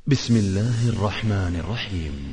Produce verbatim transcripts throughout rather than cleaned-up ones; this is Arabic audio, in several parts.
بسم الله الرحمن الرحيم.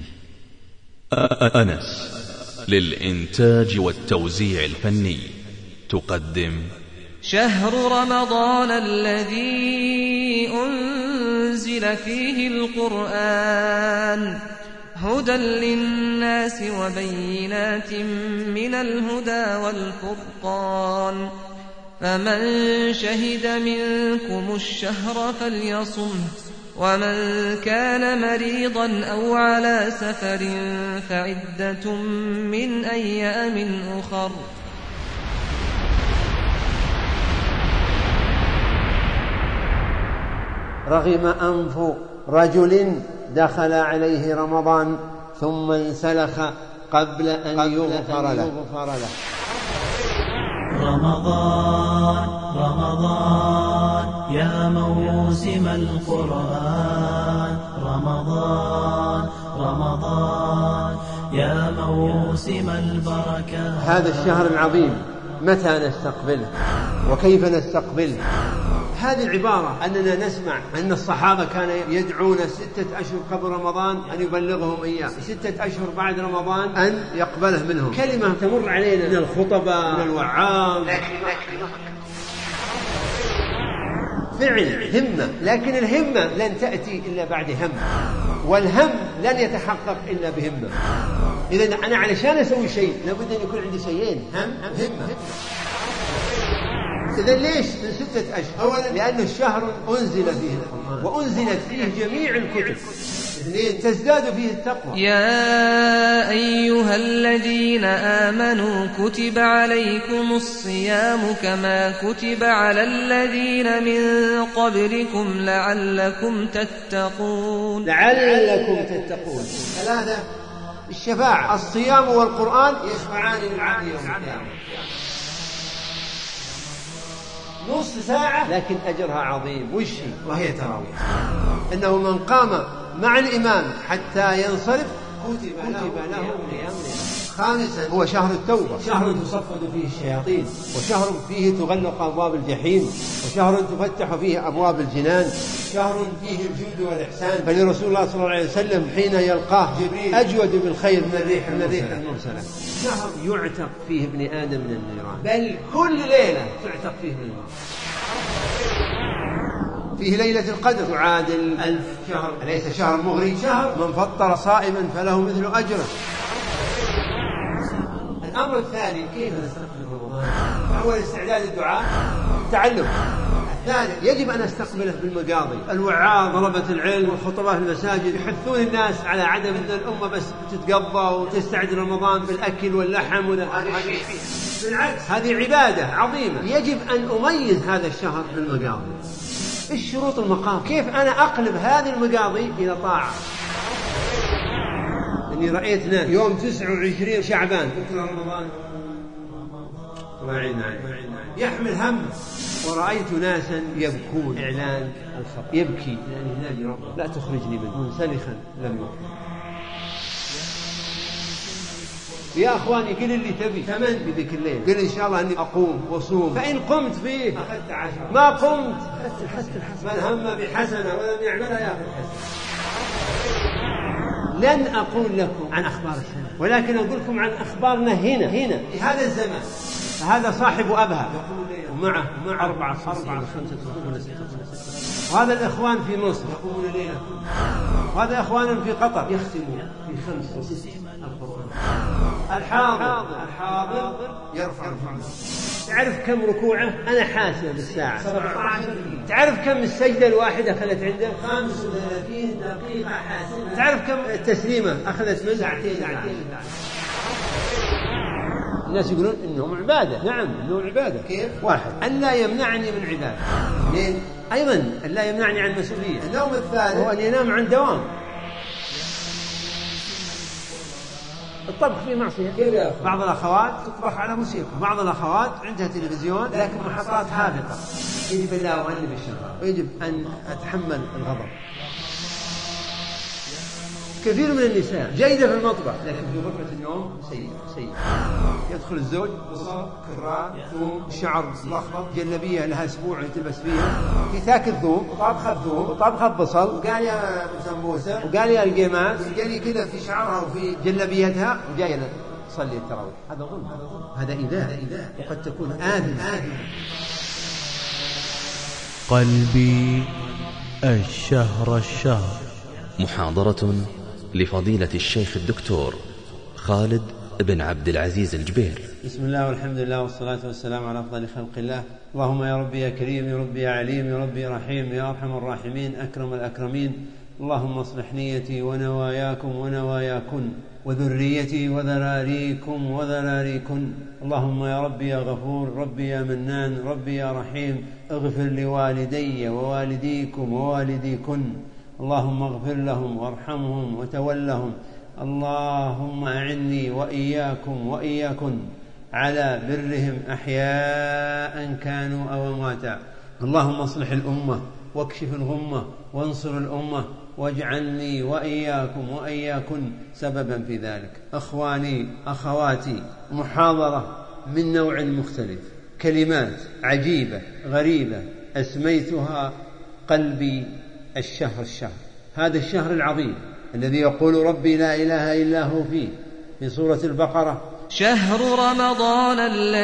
أنس للإنتاج والتوزيع الفني تقدم شهر رمضان الذي أنزل فيه القرآن هدى للناس وبينات من الهدى والفرقان، فمن شهد منكم الشهر فليصمه، ومن كان مريضا أو على سفر فعدة من أيام أخر. رغم أنف رجل دخل عليه رمضان ثم انسلخ قبل أن يغفر له. رمضان رمضان يا موسم القرآن، رمضان رمضان يا موسم البركات. هذا الشهر العظيم متى نستقبله وكيف نستقبله؟ هذه العبارة أننا نسمع أن الصحابة كانوا يدعون ستة أشهر قبل رمضان أن يبلغهم إياه، ستة أشهر بعد رمضان أن يقبله منهم. كلمة تمر علينا من الخطبة من الوعاظ، فعل همة، لكن الهمة لن تأتي إلا بعد هم، والهم لن يتحقق إلا بهمة. إذن أنا علشان أسوي شيء لابد أن يكون عندي شيئين، هم همة. إذن ليش من ستة أشهر؟ أولا لأن الشهر أنزل فيه القرآن وأنزلت فيه جميع الكتب. اثنين تزداد فيه التقوى. يا أيها الذين آمنوا كتب عليكم الصيام كما كتب على الذين من قبلكم لعلكم تتقون. لعلكم تتقون. ثلاثة الشفاعة، الصيام والقرآن يشفعان للعبد يوم القيامة. نص ساعة لكن أجرها عظيم. وش وهي تراويح؟ إنه من قام مع الإمام حتى ينصرف كتب له قيام. خامسا هو شهر التوبة، شهر تصفد فيه الشياطين، وشهر فيه تغلق أبواب الجحيم، وشهر تفتح فيه أبواب الجنان، شهر فيه الجود والإحسان. فلرسول الله صلى الله عليه وسلم حين يلقاه جبريل أجود بالخير من الريح من الريح المرسلة. شهر يعتق فيه ابن آدم من النيران، بل كل ليلة تعتق فيه من النار. فيه ليلة القدر تعادل ألف شهر. أليس شهر مغري؟ شهر من فطر صائما فله مثل أجره. الأمر الثاني كيف نستقبل رمضان؟ أول استعداد الدعاء، تعلم. الثاني يجب أن نستقبله بالمقاضي. الوعاظ طلبة العلم والخطباء في المساجد يحثون الناس على عدم أن الأمة بس تتقضى وتستعد رمضان بالأكل واللحم. بالعكس هذه عبادة عظيمة، يجب أن أميز هذا الشهر بالمقاضي. الشروط المقام، كيف أنا أقلب هذه المقاضي إلى طاعة؟ إني رأيت ناس يوم تسعة وعشرين شعبان بكرة رمضان يحمل هم، ورأيت ناسا يبكون إعلان الخطر، يبكي يعني ينادي ربه لا تخرجني منه، منسلخا لم يخرج. يا أخواني قل اللي تبي ثمن بذيك الليل، قل إن شاء الله أني أقوم وصوم، فإن قمت فيه أخذت عشرة، ما قمت أخذت الحسنة. من هم بحسنة ولم يعملها يأخذ حسنة. لن أقول لكم عن أخبار السنة، ولكن أقول لكم عن أخبارنا هنا هنا في هذا الزمان. فهذا صاحب أبها ومعه مع أربعة أربعة خمسة وهذا الإخوان في مصر يقومون ليلة، وهذا إخوان في قطر يختمون في خمسة وستين القرآن. الحاضر الحاضر يرفع الفعل. تعرف كم ركوعه؟ أنا حاسب بالساعة سبعة عشر. تعرف كم السجدة الواحدة أخذت عنده؟ خمس وثلاثين دقيقة حاسبة. تعرف كم التسليمة أخذت منه؟ ساعتين. الناس يقولون إنهم عبادة. نعم إنهم عبادة. كيف؟ واحد أن لا يمنعني من عبادة. اثنين أيضا أن لا يمنعني عن مسؤولية. النوم الثالث هو أن ينام عن دوام. الطبخ فيه معصية. بعض الأخوات تطبخ على موسيقى، بعض الأخوات عندها تلفزيون لكن محطات هابطة. يجب أن لا أؤنب الشهوة، ويجب أن أتحمل الغضب. كثير من النساء جيدة في المطبخ لكن في غرفة النوم سيء سيء. يدخل الزوج بصل كرات ثوم شعر لخبط جلبية لها أسبوع تلبس فيها في ثاك الثوم وطابخة ثوم وطابخة بصل وقال يا سمبوسة وقال يا القيمات وقال لي كذا في شعرها وفي جلبيتها وجاية تصلي التراويح. هذا ظلم هذا إيذاء وقد تكون آثمة. قلبي الشهر الشهر. محاضرة لفضيلة الشيخ الدكتور خالد بن عبد العزيز الجبير. بسم الله والحمد لله والصلاة والسلام على أفضل خلق الله. اللهم يا ربي يا كريم يا ربي يا عليم يا ربي يا رحيم يا أرحم الراحمين أكرم الأكرمين. اللهم اصلح نيتي ونواياكم ونواياكن وذريتي وذراريكم وذراريكن. اللهم يا ربي يا غفور ربي يا منان ربي يا رحيم اغفر لوالدي ووالديكم ووالديكن. اللهم اغفر لهم وارحمهم وتولهم. اللهم أعني وإياكم وإياكن على برهم أحياء كانوا أو أمواتا. اللهم اصلح الأمة واكشف الغمة وانصر الأمة واجعلني وإياكم وإياكن سببا في ذلك. أخواني أخواتي محاضرة من نوع مختلف كلمات عجيبة غريبة أسميتها قلبي الشهر الشهر. هذا الشهر العظيم الذي يقول ربي لا إله إلا هو فيه في سورة البقرة شهر رمضان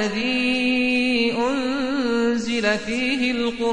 الذي أنزل فيه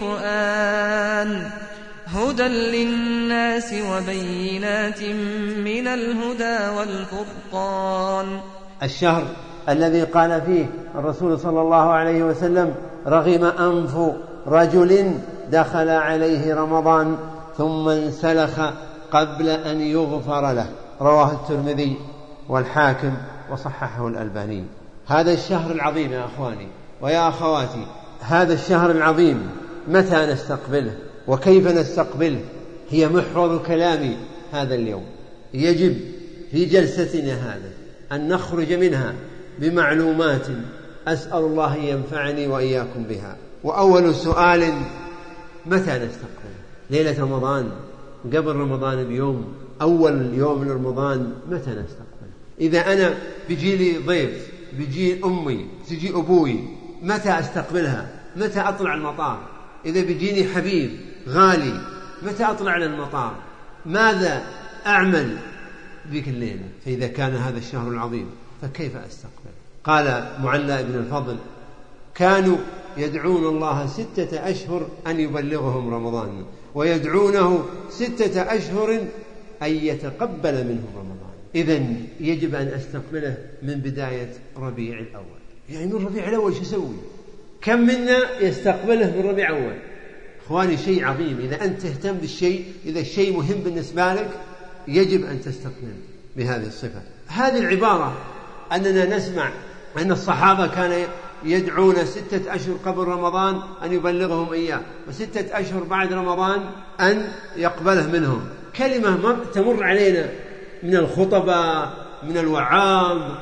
القرآن هدى للناس وبينات من الهدى والفرقان. الشهر الذي قال فيه الرسول صلى الله عليه وسلم رغم أنف رجل دخل عليه رمضان ثم انسلخ قبل أن يغفر له. رواه الترمذي والحاكم وصححه الألباني. هذا الشهر العظيم يا أخواني ويا أخواتي، هذا الشهر العظيم متى نستقبله وكيف نستقبله هي محور كلامي هذا اليوم. يجب في جلستنا هذا أن نخرج منها بمعلومات أسأل الله ينفعني وإياكم بها. وأول سؤال متى نستقبله؟ ليلة رمضان قبل رمضان بيوم أول يوم من رمضان متى نستقبله؟ إذا أنا بيجي لي ضيف بيجي أمي تجي أبوي متى أستقبلها؟ متى أطلع المطار؟ إذا بيجيني حبيب غالي متى أطلع للمطار؟ ماذا أعمل ذيك الليلة؟ فإذا كان هذا الشهر العظيم فكيف أستقبل؟ قال معلى بن الفضل كانوا يدعون الله ستة أشهر أن يبلغهم رمضان ويدعونه ستة أشهر أن يتقبل منهم رمضان. إذن يجب أن أستقبله من بداية ربيع الأول. يعني من ربيع الأول شو سوي؟ كم منا يستقبله من ربيع الأول؟ إخواني شيء عظيم. إذا أنت تهتم بالشيء إذا الشيء مهم بالنسبة لك يجب أن تستقبله بهذه الصفة. هذه العبارة أننا نسمع أن الصحابة كانوا يدعون ستة أشهر قبل رمضان أن يبلغهم إياه وستة أشهر بعد رمضان أن يقبله منهم. كلمة تمر علينا من الخطبة من الوعاظ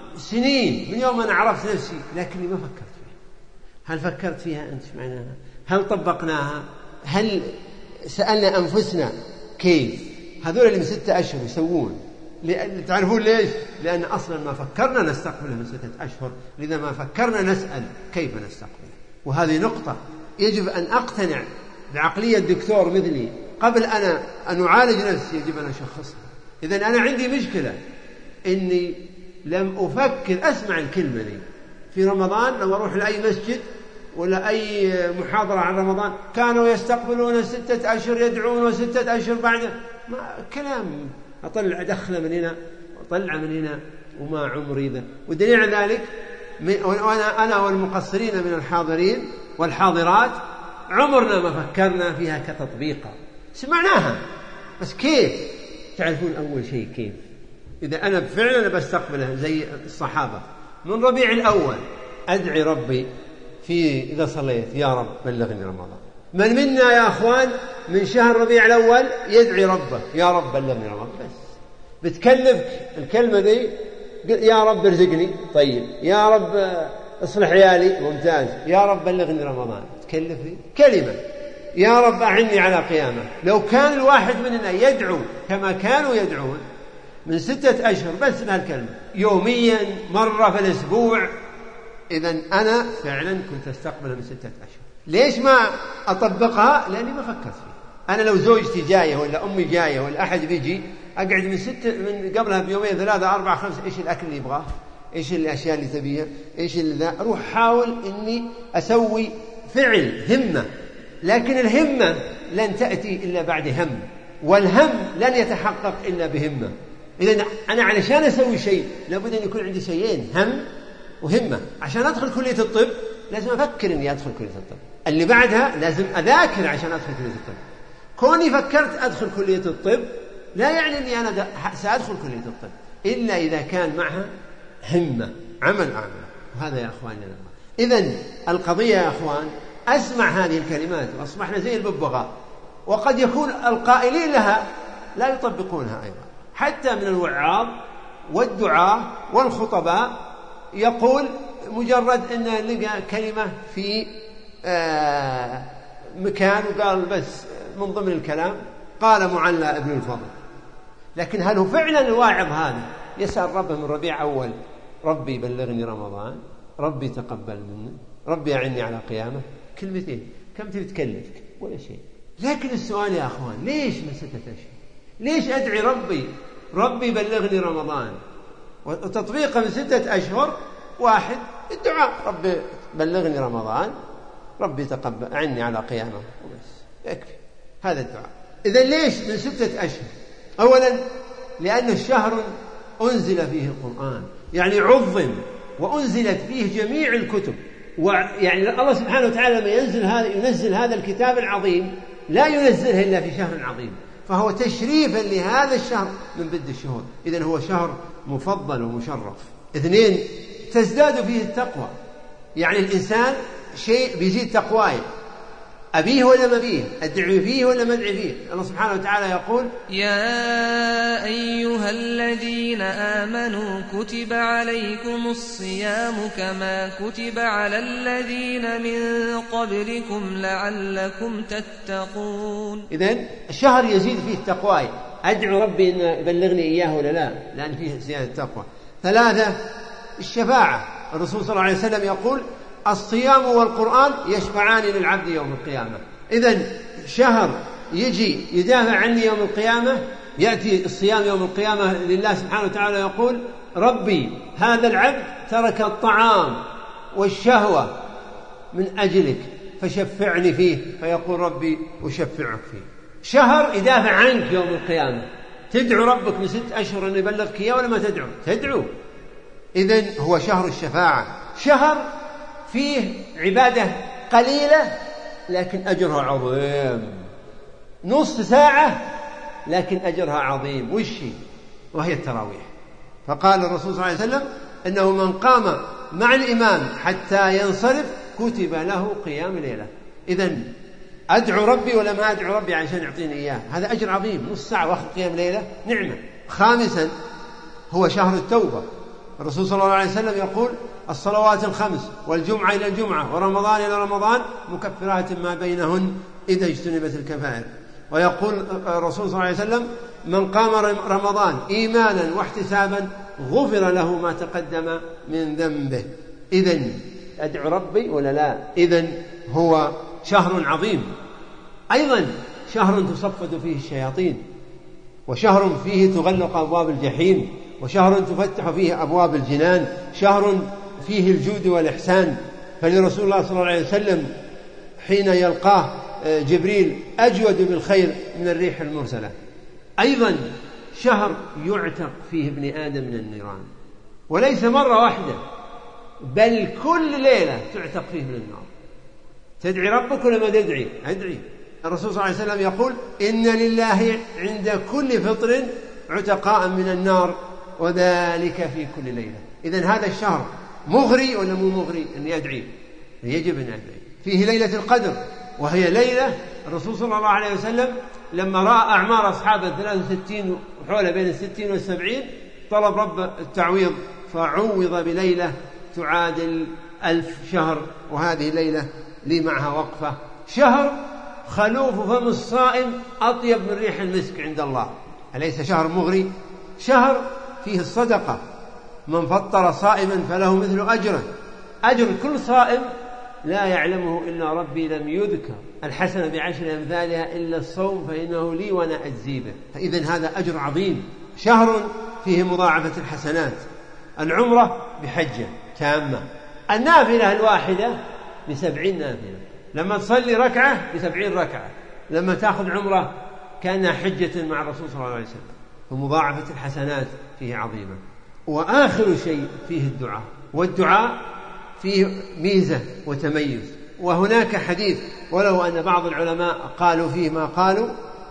سنين من يوم أنا عرفت نفسي لكني ما فكرت فيها. هل فكرت فيها أنت معناها؟ هل طبقناها؟ هل سألنا أنفسنا كيف؟ هذول اللي من ستة أشهر يسوون تعرفون ليش؟ لأن أصلا ما فكرنا نستقبله من ستة أشهر لذا ما فكرنا نسأل كيف نستقبله. وهذه نقطة يجب أن أقتنع بعقلية الدكتور مثلي قبل أنا أن أعالج نفسي يجب أن أشخصها. إذن أنا عندي مشكلة إني لم أفكر أسمع الكلمة دي في رمضان. لو أروح لأي مسجد ولا أي محاضرة عن رمضان كانوا يستقبلون ستة أشهر يدعون ستة أشهر بعد ما كلام أطلع دخل من هنا وطلع من هنا وما عمري ذا. والدليل على ذلك وأنا أنا والمقصرين من الحاضرين والحاضرات عمرنا ما فكرنا فيها كتطبيقا. سمعناها بس كيف؟ تعرفون أول شيء كيف؟ إذا أنا فعلا بستقبلها زي الصحابة من ربيع الأول أدعي ربي في إذا صليت يا رب بلغني رمضان. من منا يا أخوان من شهر ربيع الأول يدعي ربه يا رب بلغني رمضان؟ بس بتكلف الكلمة دي يا رب ارزقني طيب يا رب اصلح عيالي ممتاز يا رب بلغني رمضان. تكلف لي كلمة يا رب أعني على قيامه. لو كان الواحد مننا يدعو كما كانوا يدعون من ستة أشهر بس بهالكلمة يوميا مرة في الأسبوع، إذن أنا فعلا كنت أستقبلها من ستة أشهر. ليش ما أطبقها؟ لأني ما فكرت فيها. أنا لو زوجتي جاية ولا أمي جاية ولا أحد بيجي أقعد من ستة من قبلها بيومين ثلاثة أربعة خمسة، إيش الأكل اللي يبغاه، إيش الأشياء اللي تبيها، إيش اللي ذا، أروح حاول إني أسوي فعل همة. لكن الهمة لن تأتي إلا بعد هم، والهم لن يتحقق إلا بهمة. إذن أنا علشان أسوي شيء لابد أن يكون عندي شيئين، هم وهمة. عشان أدخل كلية الطب لازم أفكر أني أدخل كلية الطب، اللي بعدها لازم أذاكر عشان أدخل كلية الطب. كوني فكرت أدخل كلية الطب لا يعني أني أنا سأدخل كلية الطب إلا إذا كان معها همة، عمل أعمل. وهذا يا أخواني. إذن القضية يا أخوان، أسمع هذه الكلمات وأصبحنا زي الببغاء، وقد يكون القائلين لها لا يطبقونها أيضا. حتى من الوعاظ والدعاة والخطباء يقول مجرد أنه لقى كلمة في آه مكان وقال بس من ضمن الكلام قال معلى ابن الفضل، لكن هل هو فعلا الواعظ هذا يسأل ربه من ربيع أول ربي بلغني رمضان، ربي تقبل مني، ربي أعني على قيامه؟ كلمتين كم تتكلفك؟ ولا شيء. لكن السؤال يا أخوان، ليش من ستة أشهر؟ ليش أدعي ربي ربي بلغني رمضان؟ وتطبيقه من ستة أشهر واحد الدعاء ربي بلغني رمضان، ربي تقبل أعني على قيامه، وبس يكفي هذا الدعاء. إذن ليش من ستة أشهر؟ أولا لأن الشهر أنزل فيه القرآن، يعني عظم وأنزلت فيه جميع الكتب. ويعني الله سبحانه وتعالى لما ينزل هذا ينزل هذا الكتاب العظيم لا ينزله إلا في شهر عظيم، فهو تشريفا لهذا الشهر من بدء الشهور. إذن هو شهر مفضل ومشرف. اثنين، تزداد فيه التقوى، يعني الإنسان شيء بيزيد تقواه، أبيه ولا ما بيه، أدعي فيه ولا ما أدعي فيه. الله سبحانه وتعالى يقول: يا أيها الذين آمنوا كتب عليكم الصيام كما كتب على الذين من قبلكم لعلكم تتقون. إذن الشهر يزيد فيه التقوى، أدعو ربي أن يبلغني إياه ولا لا، لأن فيه زيادة التقوى. ثلاثة، الشفاعة. الرسول صلى الله عليه وسلم يقول: الصيام والقرآن يشفعان للعبد يوم القيامة. إذن شهر يجي يدافع عني يوم القيامة، يأتي الصيام يوم القيامة لله سبحانه وتعالى يقول: ربي هذا العبد ترك الطعام والشهوة من أجلك فشفعني فيه، فيقول: ربي أشفعك فيه. شهر يدافع عنك يوم القيامة. تدعو ربك من ست أشهر أن يبلغك إياه ولا ما تدعو؟ تدعو. إذن هو شهر الشفاعة، شهر فيه عبادة قليلة لكن أجرها عظيم، نص ساعة لكن أجرها عظيم. وشي؟ وهي التراويح. فقال الرسول صلى الله عليه وسلم أنه من قام مع الإمام حتى ينصرف كتب له قيام ليلة. إذن أدعو ربي ولا ما أدعو ربي عشان يعطيني إياه؟ هذا أجر عظيم، نص ساعة وأخذ قيام ليلة، نعمة. خامسا، هو شهر التوبة. الرسول صلى الله عليه وسلم يقول: الصلوات الخمس والجمعة إلى الجمعة ورمضان إلى رمضان مكفرات ما بينهن إذا اجتنبت الكبائر. ويقول الرسول صلى الله عليه وسلم: من قام رمضان إيمانا واحتسابا غفر له ما تقدم من ذنبه. إذن أدعو ربي ولا لا؟ إذن هو شهر عظيم. أيضا شهر تصفد فيه الشياطين، وشهر فيه تغلق أبواب الجحيم، وشهر تفتح فيه أبواب الجنان، شهر فيه الجود والإحسان. فلرسول الله صلى الله عليه وسلم حين يلقاه جبريل: أجود بالخير من الريح المرسلة. أيضا شهر يعتق فيه ابن آدم من النيران، وليس مرة واحدة بل كل ليلة تعتق فيه من النار. تدعي ربك ولا ما تدعي؟ أدعي. الرسول صلى الله عليه وسلم يقول: إن لله عند كل فطر عتقاء من النار وذلك في كل ليلة. إذن هذا الشهر مغري ولا مو مغري أن يدعي؟ يجب أن يدعي. فيه ليلة القدر، وهي ليلة الرسول صلى الله عليه وسلم لما رأى أعمار أصحابه ثلاثة وستين وحول بين الستين والسبعين طلب رب التعويض فعوض بليلة تعادل ألف شهر. وهذه ليلة لي معها وقفة. شهر خلوف فم الصائم أطيب من ريح المسك عند الله. أليس شهر مغري؟ شهر فيه الصدقة، من فطر صائما فله مثل أجره، أجر كل صائم لا يعلمه إلا ربي لم يذكر، الحسنة بعشر أمثالها إلا الصوم فإنه لي وأنا أجزي به. فإذن هذا أجر عظيم، شهر فيه مضاعفة الحسنات. العمرة بحجة تامة، النافلة الواحدة بسبعين نافلة، لما تصلي ركعة بسبعين ركعة، لما تأخذ عمرة كأنها حجة مع الرسول صلى الله عليه وسلم. فمضاعفة الحسنات فيه عظيمة. وآخر شيء فيه الدعاء، والدعاء فيه ميزة وتميز. وهناك حديث ولو أن بعض العلماء قالوا فيه ما قالوا،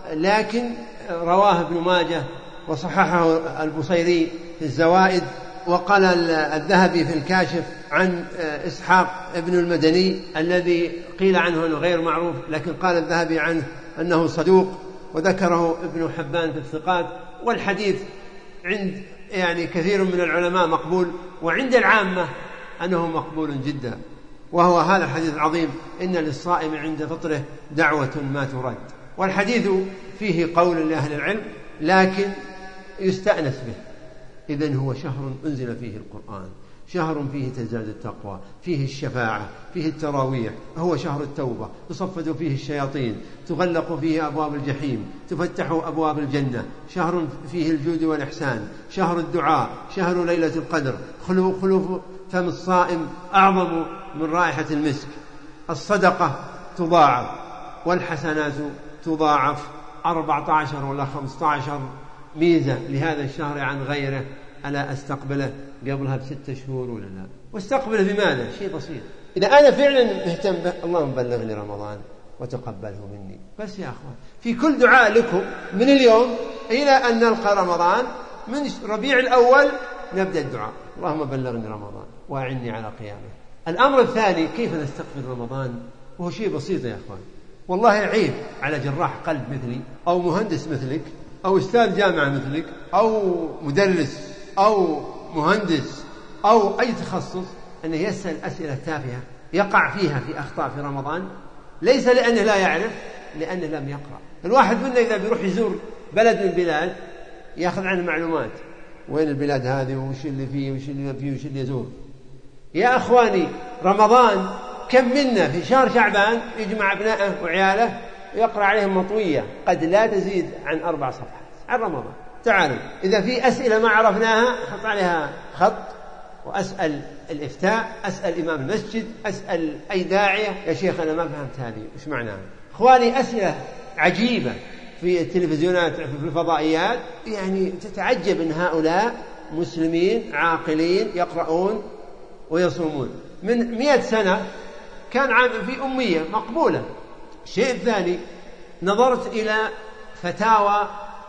لكن رواه ابن ماجه وصححه البصيري في الزوائد، وقال الذهبي في الكاشف عن إسحاق ابن المدني الذي قيل عنه أنه غير معروف، لكن قال الذهبي عنه أنه صدوق، وذكره ابن حبان في الثقات. والحديث عند يعني كثير من العلماء مقبول، وعند العامة أنه مقبول جدا. وهو هذا الحديث العظيم: إن للصائم عند فطره دعوة ما ترد. والحديث فيه قول لأهل العلم لكن يستأنس به. إذن هو شهر أنزل فيه القرآن، شهر فيه تزداد التقوى، فيه الشفاعة، فيه التراويح، هو شهر التوبة، تصفد فيه الشياطين، تغلق فيه أبواب الجحيم، تفتح أبواب الجنة، شهر فيه الجود والإحسان، شهر الدعاء، شهر ليلة القدر، خلوف خلوف فم الصائم أعظم من رائحة المسك، الصدقة تضاعف، والحسنات تضاعف. أربعة عشر ولا خمسة عشر ميزة لهذا الشهر عن غيره. ألا أستقبله قبلها بستة شهور ولا لا؟ واستقبله بماذا؟ شيء بسيط. إذا أنا فعلا مهتم به، اللهم بلغني رمضان وتقبله مني. بس يا أخوان، في كل دعاء لكم من اليوم إلى أن نلقى رمضان، من ربيع الأول نبدأ الدعاء: اللهم بلغني رمضان وأعني على قيامه. الأمر الثاني: كيف نستقبل رمضان؟ وهو شيء بسيط يا أخوان. والله عيب على جراح قلب مثلي، أو مهندس مثلك، أو أستاذ جامعة مثلك، أو مدرس، أو مهندس، أو أي تخصص، أنه يسأل أسئلة تافهة يقع فيها في أخطاء في رمضان، ليس لأنه لا يعرف، لأنه لم يقرأ. الواحد منا إذا بيروح يزور بلد من البلاد يأخذ عنه معلومات: وين البلاد هذه، وش اللي فيه، وش اللي فيه، وش اللي يزور. يا أخواني، رمضان كم منا في شهر شعبان يجمع أبنائه وعياله يقرأ عليهم مطوية قد لا تزيد عن أربع صفحات عن رمضان. تعالوا، إذا في أسئلة ما عرفناها حط عليها خط، وأسأل الإفتاء، أسأل إمام المسجد، أسأل أي داعية: يا شيخ أنا ما فهمت هذه، وش معناها؟ إخواني، أسئلة عجيبة في التلفزيونات، في الفضائيات، يعني تتعجب أن هؤلاء مسلمين عاقلين يقرؤون ويصومون. من مئة سنة كان عام في أمية مقبولة. الشيء الثاني: نظرت إلى فتاوى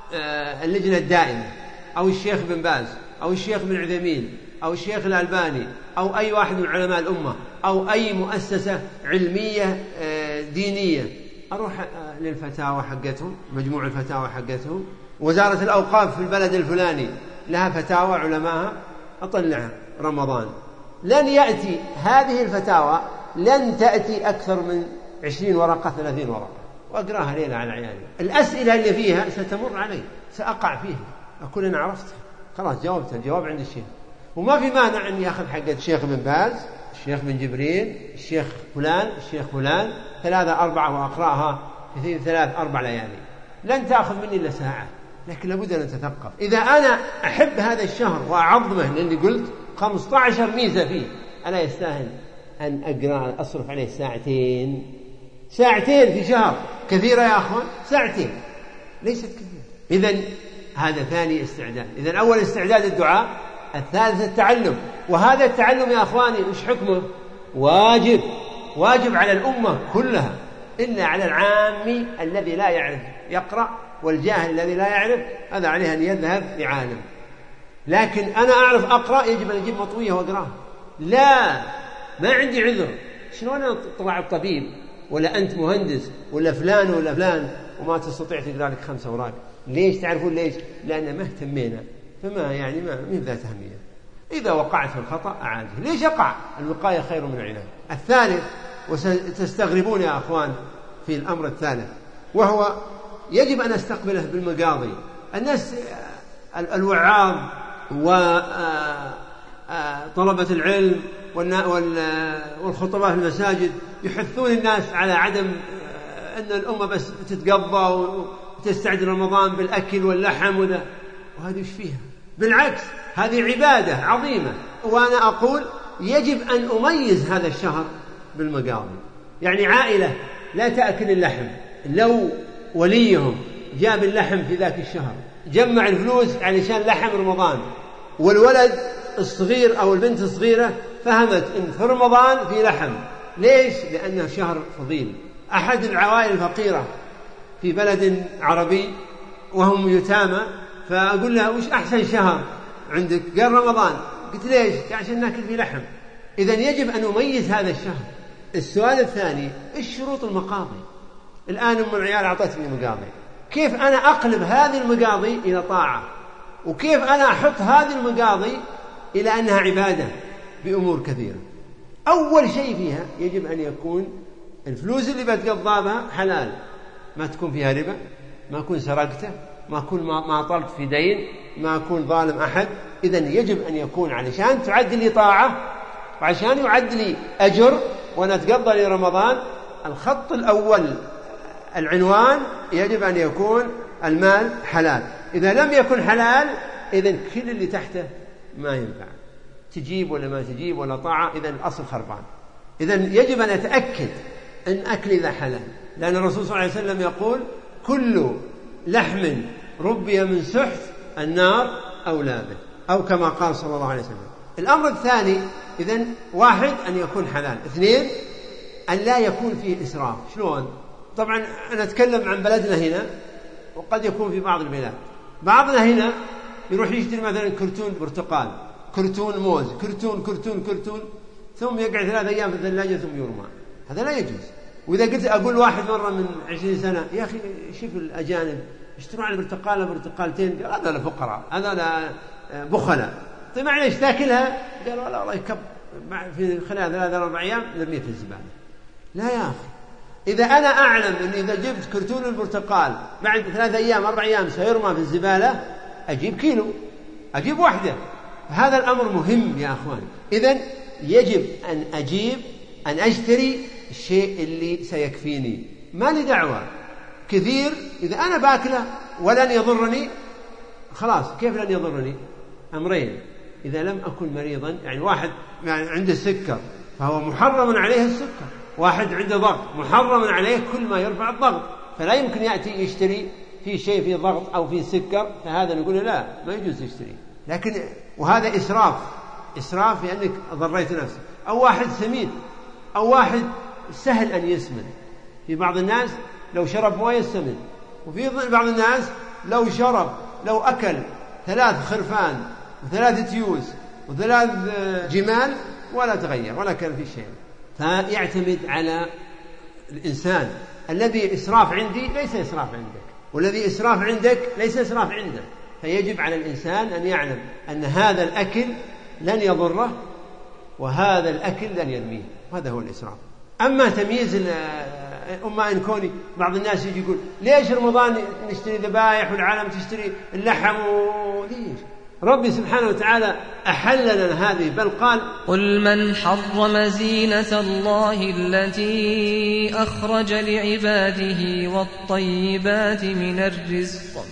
اللجنة الدائمة، أو الشيخ بن باز، أو الشيخ بن عثيمين، أو الشيخ الألباني، أو أي واحد من علماء الأمة، أو أي مؤسسة علمية دينية، أروح للفتاوى حقتهم، مجموع الفتاوى حقتهم، وزارة الأوقاف في البلد الفلاني لها فتاوى علماءها، أطلعها. رمضان لن يأتي هذه الفتاوى، لن تأتي أكثر من عشرين ورقة ثلاثين ورقة، وأقرأها ليلة على عيالي. الأسئلة اللي فيها ستمر علي، سأقع فيها، أقول أنا عرفتها، خلاص جاوبتها، الجواب عند الشيخ. وما في مانع أن يأخذ حقة الشيخ بن باز، الشيخ بن جبريل، الشيخ فلان، الشيخ فلان، ثلاثة أربعة، وأقرأها في ثلاث أربع ليالي، لن تأخذ مني إلا ساعة، لكن لابد أن أتثقف. إذا أنا أحب هذا الشهر وأعظمه للي قلت خمسة عشر ميزة فيه، ألا يستاهل أن أقرأ أصرف عليه ساعتين؟ ساعتين في شهر كثيرة يا أخوان؟ ساعتين ليست كثيرة. إذن هذا ثاني استعداد. إذن أول استعداد الدعاء، الثالث التعلم. وهذا التعلم يا أخواني وش حكمه؟ واجب، واجب على الأمة كلها، إلا على العامي الذي لا يعرف يقرأ، والجاهل الذي لا يعرف هذا عليه أن يذهب لعالم. لكن أنا أعرف أقرأ، يجب أن أجيب مطوية وأقرأ؟ لا، ما عندي عذر. شنو أنا طلع الطبيب، ولا أنت مهندس، ولا فلان ولا فلان، وما تستطيع تقرأ لك خمسة أوراق؟ ليش؟ تعرفون ليش؟ لأن ما اهتمينا، فما يعني ما من ذات أهمية. إذا وقعت في الخطأ أعالجه. ليش أقع؟ الوقاية خير من العلاج. الثالث، وستستغربون يا أخوان في الأمر الثالث، وهو يجب أن أستقبله بالمقاضي. الناس الوعاظ وطلبة العلم والخطباء في المساجد يحثون الناس على عدم أن الأمة بس تتقضى وتستعد رمضان بالأكل واللحم وذا، وهذه وش فيها؟ بالعكس هذه عبادة عظيمة. وأنا أقول يجب أن أميز هذا الشهر بالمقاضي. يعني عائلة لا تأكل اللحم، لو وليهم جاب اللحم في ذاك الشهر، جمع الفلوس علشان لحم رمضان، والولد الصغير أو البنت الصغيرة فهمت إن في رمضان في لحم، ليش؟ لأنه شهر فضيل. أحد العوائل الفقيرة في بلد عربي وهم يتامى، فأقول لها وش أحسن شهر عندك؟ قال رمضان. قلت ليش؟ عشان ناكل فيه لحم. إذن يجب أن نميز هذا الشهر. السؤال الثاني، إيش شروط المقاضي؟ الآن أم العيال أعطتني مقاضي، كيف أنا أقلب هذه المقاضي إلى طاعة؟ وكيف أنا أحط هذه المقاضي إلى أنها عبادة بأمور كثيرة؟ أول شيء فيها يجب أن يكون الفلوس اللي بتقضى بها حلال، ما تكون فيها ربا، ما أكون سرقته، ما أكون ما طلبت في دين، ما أكون ظالم أحد. إذن يجب أن يكون علشان تعد لي طاعة وعشان يعد لي أجر ونتقضى لي رمضان، الخط الأول العنوان يجب أن يكون المال حلال. إذا لم يكن حلال إذن كل اللي تحته ما ينفع، تجيب ولا ما تجيب ولا طاعة، إذن الأصل خربان. إذن يجب أن أتأكد أن أكل ذا حلال، لأن الرسول صلى الله عليه وسلم يقول كل لحم ربي من سحت النار أولى به، أو كما قال صلى الله عليه وسلم. الأمر الثاني إذن واحد أن يكون حلال، اثنين أن لا يكون فيه إسراف. شلون؟ طبعا أنا أتكلم عن بلدنا هنا، وقد يكون في بعض البلاد. بعضنا هنا يروح يشتري مثلا كرتون برتقال، كرتون موز، كرتون كرتون كرتون، ثم يقعد ثلاثة أيام في الثلاجة ثم يرمى. هذا لا يجوز. وإذا قلت أقول واحد مرة من عشرين سنة يا أخي شوف الأجانب يشترون على برتقالة برتقالتين، قال هذا لفقراء، هذا لبخلاء. طيب معليش تاكلها؟ قال والله الله يكب في خلال ثلاثة أربع أيام نرميه في الزبالة. لا يا أخي، إذا أنا أعلم أن إذا جبت كرتون البرتقال بعد ثلاثة أيام أربع أيام سيرمى في الزبالة، أجيب كيلو، أجيب واحدة. هذا الأمر مهم يا أخوان. إذن يجب أن أجيب أن أشتري الشيء اللي سيكفيني، ما لي دعوة كثير. إذا أنا باكله ولن يضرني خلاص. كيف لن يضرني؟ أمرين، إذا لم أكن مريضا، يعني واحد يعني عنده السكر فهو محرم عليه السكر، واحد عنده ضغط محرم عليه كل ما يرفع الضغط، فلا يمكن يأتي يشتري في شيء فيه ضغط أو فيه سكر، فهذا نقول لا ما يجوز يشتري. لكن وهذا إسراف، إسراف لأنك ضريت نفسك. أو واحد سمين، أو واحد سهل أن يسمن. في بعض الناس لو شرب مويه يسمن، وفي بعض الناس لو شرب لو أكل ثلاث خرفان وثلاث تيوس وثلاث جمال ولا تغير ولا كان في شيء. فيعتمد على الإنسان. الذي إسراف عندي ليس إسراف عندك، والذي إسراف عندك ليس إسراف عنده. فيجب على الإنسان أن يعلم أن هذا الأكل لن يضره وهذا الأكل لن يرميه، هذا هو الإسراف. أما تمييز أما إن كوني بعض الناس يجي يقول ليش رمضان نشتري ذبائح والعالم تشتري اللحم وليش؟ ربي سبحانه وتعالى أحل لنا هذه، بل قال قل من حرم زينة الله التي أخرج لعباده والطيبات من الرزق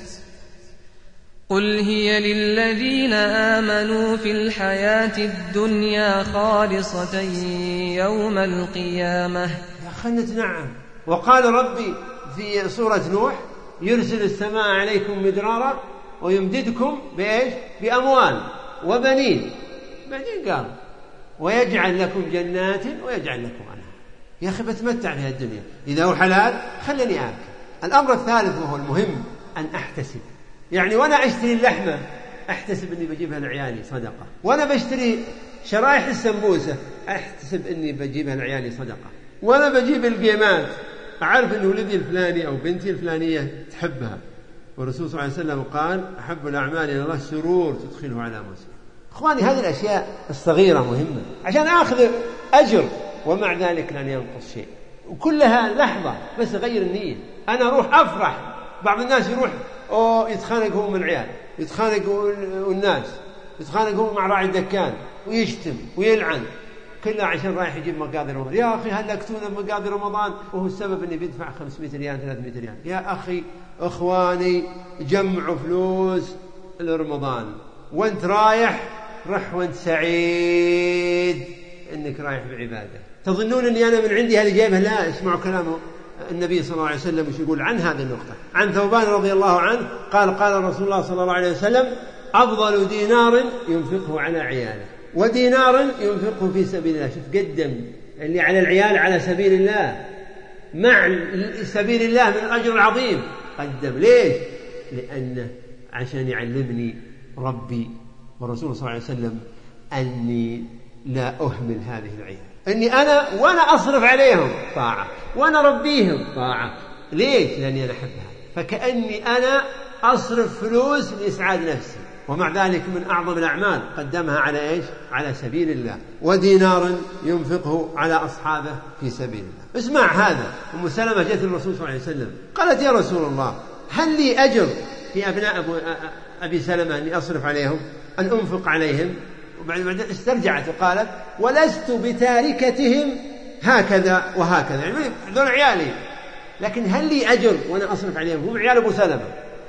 قل هي للذين آمنوا في الحياة الدنيا خالصة يوم القيامة. يا خلنا نعم. وقال ربي في سورة نوح يرسل السماء عليكم مدرارا ويمددكم بإيش؟ بأموال وبنين. بعدين قال ويجعل لكم جنات ويجعل لكم أنهار. يا أخي بتمتع في الدنيا، إذا هو حلال خلني آكل. الأمر الثالث وهو المهم أن أحتسب. يعني وأنا أشتري اللحمة أحتسب أني بجيبها لعيالي صدقة، وأنا بشتري شرائح السمبوسة أحتسب أني بجيبها لعيالي صدقة، وأنا بجيب القيمات أعرف أن ولدي الفلاني أو بنتي الفلانية تحبها، والرسول صلى الله عليه وسلم قال أحب الأعمال إلى الله سرور تدخله على مسلم. إخواني هذه الأشياء الصغيرة مهمة عشان أخذ أجر، ومع ذلك لن ينقص شيء، وكلها لحظة بس غير النية. أنا أروح أفرح، بعض الناس يروح أو يتخانق هو من العيال، يتخانق والناس، يتخانق هو مع راعي الدكان ويشتم ويلعن، كله عشان رايح يجيب مقاضي رمضان. يا أخي هلكتونا بمقاضي رمضان وهو السبب أني بيدفع خمسمائة ريال ثلاثمائة ريال. يا أخي أخواني جمعوا فلوس لرمضان، وانت رايح رح وانت سعيد انك رايح بعبادة. تظنون اني انا من عندي هذه جايبها؟ لا، اسمعوا كلامه النبي صلى الله عليه وسلم وش يقول عن هذه النقطة. عن ثوبان رضي الله عنه قال قال رسول الله صلى الله عليه وسلم: أفضل دينار ينفقه على عياله ودينار ينفقه في سبيل الله. شوف قدم اللي على العيال على سبيل الله مع سبيل الله من الأجر العظيم، قدم. ليش؟ لأنه عشان يعلمني ربي والرسول صلى الله عليه وسلم أني لا أهمل هذه العيال، أني أنا وأنا أصرف عليهم طاعة وأنا ربيهم طاعة. ليش؟ لأني أنا أحبها، فكأني أنا أصرف فلوس لإسعاد نفسي. ومع ذلك من أعظم الأعمال قدمها على إيش؟ على سبيل الله. ودينار ينفقه على أصحابه في سبيل الله. اسمع هذا. أم سلمة جاءت الرسول صلى الله عليه وسلم قالت: يا رسول الله، هل لي أجر في أبناء أبو أبي سلمة أني أصرف عليهم، أن أنفق عليهم؟ وبعد استرجعت وقالت: ولست بتاركتهم هكذا وهكذا، يعني هذول عيالي، لكن هل لي أجر وأنا أصرف عليهم؟ هم عيال أبو سلمة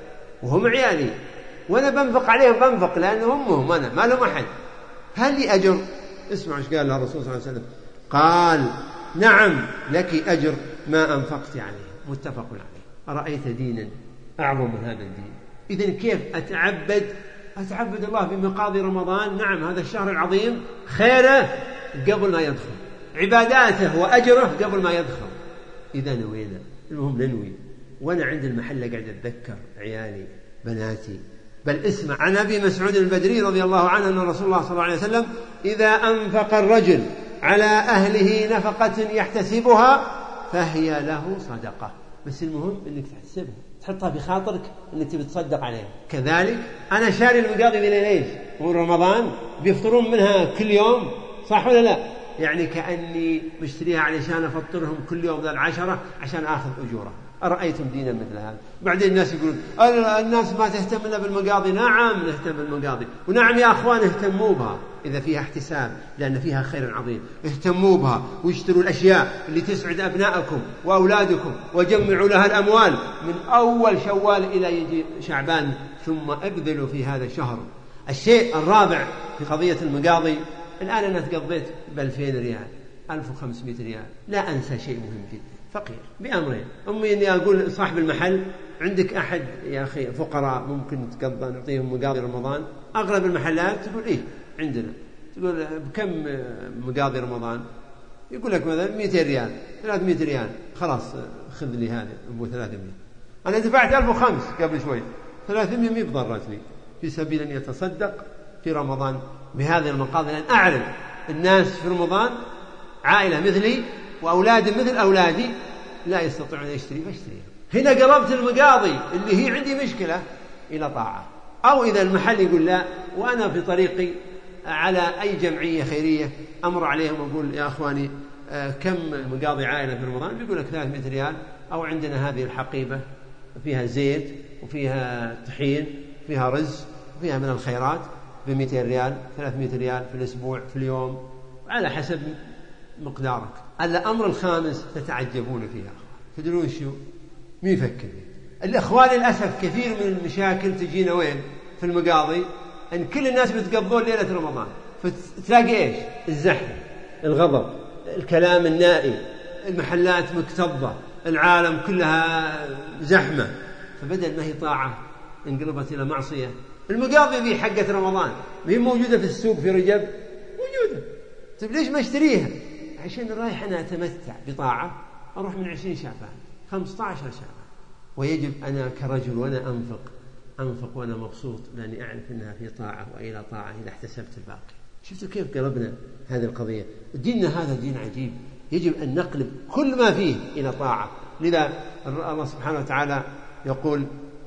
وهم عيالي، وأنا بنفق عليهم بنفق لأنهم هم أنا ما لهم أحد. هل لي أجر؟ اسمع ايش قال الرسول صلى الله عليه وسلم. قال: نعم لك أجر ما أنفقت عليه. متفق عليه. أرأيت دينا أعظم من هذا الدين؟ إذن كيف أتعبد أتعبد الله بمقاضي رمضان؟ نعم، هذا الشهر العظيم خيره قبل ما يدخل، عباداته وأجره قبل ما يدخل. إذا نوينا، المهم ننوي. وأنا عند المحل قاعد أتذكر عيالي بناتي. بل اسمع عن أبي مسعود البدري رضي الله عنه أن رسول الله صلى الله عليه وسلم: إذا أنفق الرجل على أهله نفقة يحتسبها فهي له صدقة. بس المهم أنك تحتسبها، تحطها في خاطرك أنك تبي تصدق عليها. كذلك أنا شاري المقاضي من ليش؟ من رمضان بيفطرون منها كل يوم، صح ولا لا؟ يعني كأني مشتريها علشان أفطرهم كل يوم ذا العشرة عشان آخذ أجورها. أرأيتم دينا مثل هذا؟ بعدين الناس يقولون الناس ما تهتم إلا بالمقاضي. نعم نهتم بالمقاضي، ونعم يا أخوان اهتموا بها إذا فيها احتساب، لأن فيها خير عظيم. اهتموا بها واشتروا الأشياء اللي تسعد أبنائكم وأولادكم، وجمعوا لها الأموال من أول شوال إلى يجي شعبان، ثم ابذلوا في هذا الشهر. الشيء الرابع في قضية المقاضي، الآن أنا تقضيت بألفين ريال، ألف وخمسمائة ريال، لا أنسى شيء مهم جدا. فقير بأمرين: أمي إني أقول صاحب المحل: عندك أحد يا أخي فقراء ممكن تقضى نعطيهم مقاضي رمضان؟ أغلب المحلات تقول إيه عندنا. تقول بكم مقاضي رمضان؟ يقول لك مثلا مئتين ريال، ثلاثمائة ريال. خلاص خذ لي هذا أبو ثلاثمائة. أنا دفعت ألف وخمس قبل شوي، ثلاثمائة مي بضرتني، في سبيل أن يتصدق في رمضان بهذه المقاضي. لأن أعلم الناس في رمضان عائلة مثلي وأولاد مثل أولادي لا يستطيعون أن يشتري، فاشتري. هنا قلبت المقاضي اللي هي عندي مشكلة إلى طاعة. أو إذا المحل يقول لا، وأنا في طريقي على أي جمعية خيرية أمر عليهم وأقول: يا أخواني كم مقاضي عائلة في رمضان؟ بيقول لك ثلاثمائة ريال. أو عندنا هذه الحقيبة فيها زيت وفيها طحين وفيها رز وفيها من الخيرات بمئتين ريال، ثلاثمائة ريال في الأسبوع في اليوم، على حسب مقدارك. الأمر الخامس تتعجبون فيها. تدرون شو؟ مين يفكر؟ الأخوان للأسف كثير من المشاكل تجينا وين؟ في المقاضي، أن كل الناس بتقضون ليلة رمضان، فتلاقي إيش؟ الزحمة، الغضب، الكلام النائي، المحلات مكتظة، العالم كلها زحمة، فبدل ما هي طاعة انقلبت إلى معصية. المقاضي ذي حقة رمضان ما هي موجودة في السوق في رجب؟ موجودة. طيب ليش ما اشتريها؟ عشان رايح أنا أتمتع بطاعة، أروح من عشرين شعبان، خمسة عشر شعبان، ويجب أنا كرجل وأنا أنفق أنفق وأنا مبسوط، لأني أعرف أنها في طاعة وإلى طاعة إذا احتسبت الباقي. شفتوا كيف قلبنا هذه القضية؟ ديننا هذا دين عجيب، يجب أن نقلب كل ما فيه إلى طاعة. لذا الله سبحانه وتعالى يقول